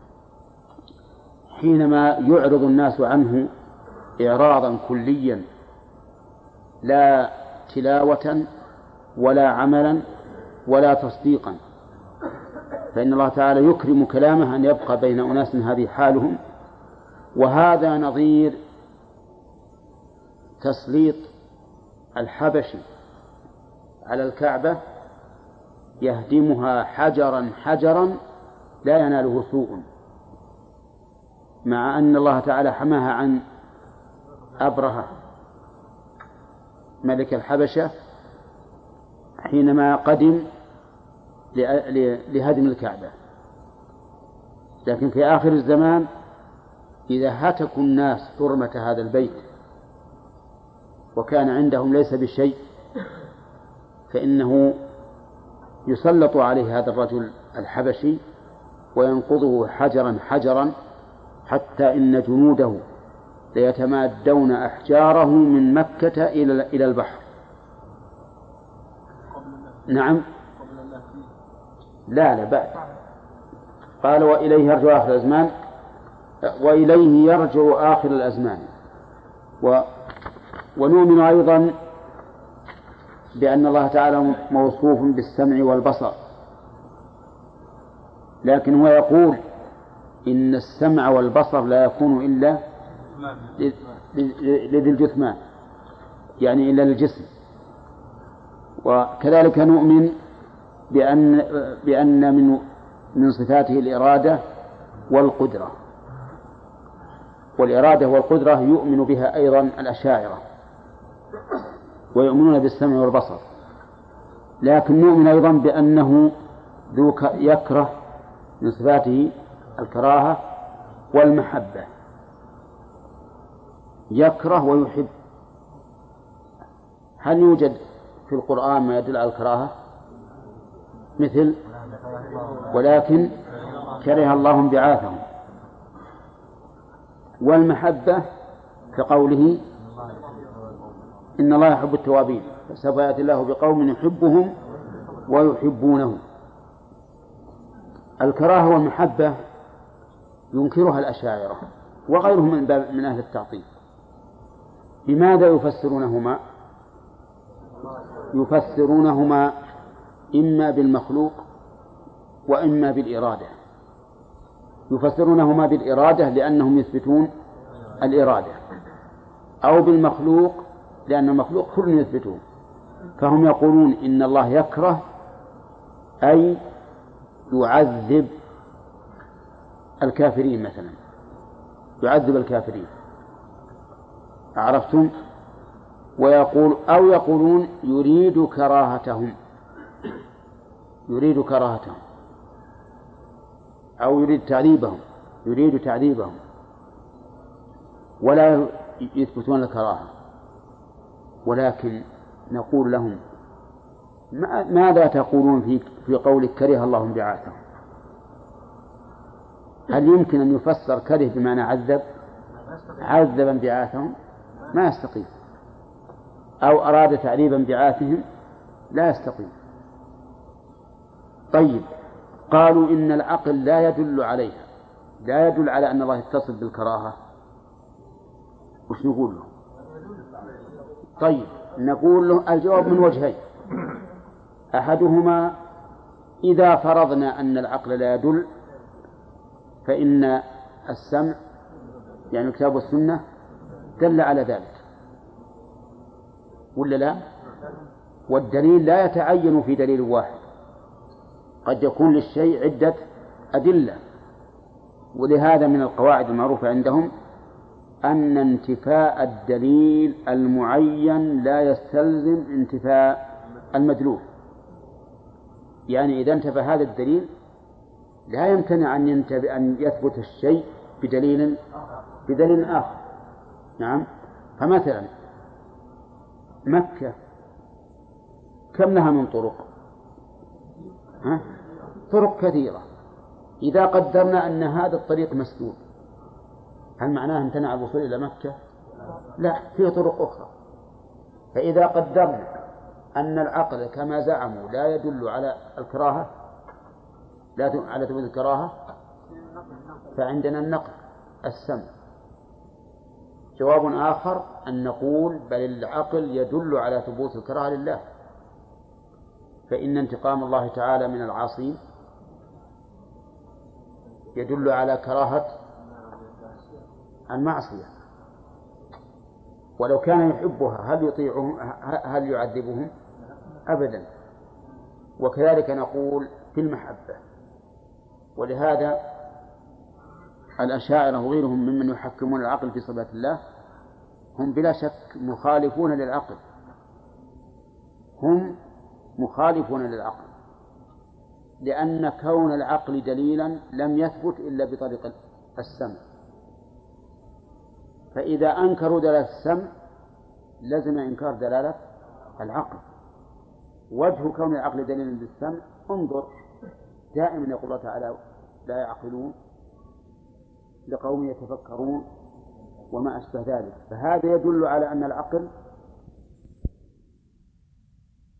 حينما يعرض الناس عنه إعراضا كليا لا تلاوة ولا عملا ولا تصديقا، فإن الله تعالى يكرم كلامه أن يبقى بين أناس هذه حالهم. وهذا نظير تسليط الحبشي على الكعبة يهدمها حجرا حجرا لا يناله سوء، مع أن الله تعالى حماها عن أبرهة ملك الحبشة حينما قدم لهدم الكعبة. لكن في آخر الزمان إذا هتكوا الناس حرمة هذا البيت وكان عندهم ليس بشيء فإنه يسلط عليه هذا الرجل الحبشي وينقضه حجرا حجرا حتى إن جنوده ليتمادون أحجاره من مكة إلى البحر. نعم، لا بعد. قال وإليه يرجع آخر الأزمان، وإليه يرجع آخر الأزمان. ونؤمن أيضا بأن الله تعالى موصوف بالسمع والبصر، لكن هو يقول إن السمع والبصر لا يكون إلا لذي الجثمان، يعني إلا للجسم. وكذلك نؤمن بأن من صفاته الإرادة والقدرة، والإرادة والقدرة يؤمن بها أيضا الأشاعرة ويؤمنون بالسمع والبصر. لكن نؤمن أيضا بأنه يكره، من صفاته الكراهة والمحبة، يكره ويحب. هل يوجد في القرآن ما يدل على الكراهة؟ مثل ولكن كره الله انبعاثهم. والمحبة كقوله إن الله يحب التوابين، فسوف يأتي الله بقوم يحبهم ويحبونه. الكراهة والمحبة ينكرها الأشاعرة وغيرهم من أهل التعطيل. بماذا يفسرونهما؟ يفسرونهما إما بالمخلوق وإما بالإرادة. يفسرونهما بالإرادة لأنهم يثبتون الإرادة، أو بالمخلوق لأن المخلوق كل يثبتون. فهم يقولون إن الله يكره أي يعذب الكافرين مثلا، يعذب الكافرين، عرفتم؟ ويقولون يريد كراهتهم يريد كراهتهم أو يريد تعذيبهم ولا يثبتون الكراهة، ولكن نقول لهم ماذا تقولون في قولك كره الله انبعاثهم؟ هل يمكن أن يفسر كره بمعنى عذب انبعاثهم؟ ما يستقيم. أو أراد تعذيب انبعاثهم؟ لا يستقيم. طيب، قالوا إن العقل لا يدل عليها، لا يدل على أن الله يتصف بالكراهة، وش نقول له؟ طيب، نقول له الجواب من وجهين: أحدهما إذا فرضنا أن العقل لا يدل فإن السمع يعني الكتاب والسنة دل على ذلك، ولا لا؟ والدليل لا يتعين في دليل واحد، قد يكون للشيء عدة أدلة. ولهذا من القواعد المعروفة عندهم أن انتفاء الدليل المعين لا يستلزم انتفاء المدلول. يعني إذا انتفى هذا الدليل لا يمتنع أن يثبت الشيء بدليل آخر. نعم. فمثلا مكة كم لها من طرق؟ طرق كثيرة. إذا قدرنا أن هذا الطريق مسدود، هل معناه امتنع الوصول إلى مكة؟ لا، فيه طرق أخرى. فإذا قدرنا أن العقل كما زعموا لا يدل على الكراهة، لا على ثبوت الكراهة، فعندنا النقل السمع. جواب آخر أن نقول بل العقل يدل على ثبوت الكراهة لله، فإن انتقام الله تعالى من العاصين يدل على كراهة المعصية، ولو كان يحبها هل يطيعهم؟ هل يعذبهم؟ أبدا. وكذلك نقول في المحبة. ولهذا الأشاعرة وغيرهم ممن يحكمون العقل في صفات الله هم بلا شك مخالفون للعقل، هم مخالفون للعقل، لأن كون العقل دليلا لم يثبت إلا بطريق السمع. فإذا أنكروا دلالة السمع لزم إنكار دلالة العقل. وجه كون العقل دليلا بالسمع انظر دائما يقول الله تعالى لا يعقلون لقوم يتفكرون وما أشبه ذلك. فهذا يدل على أن العقل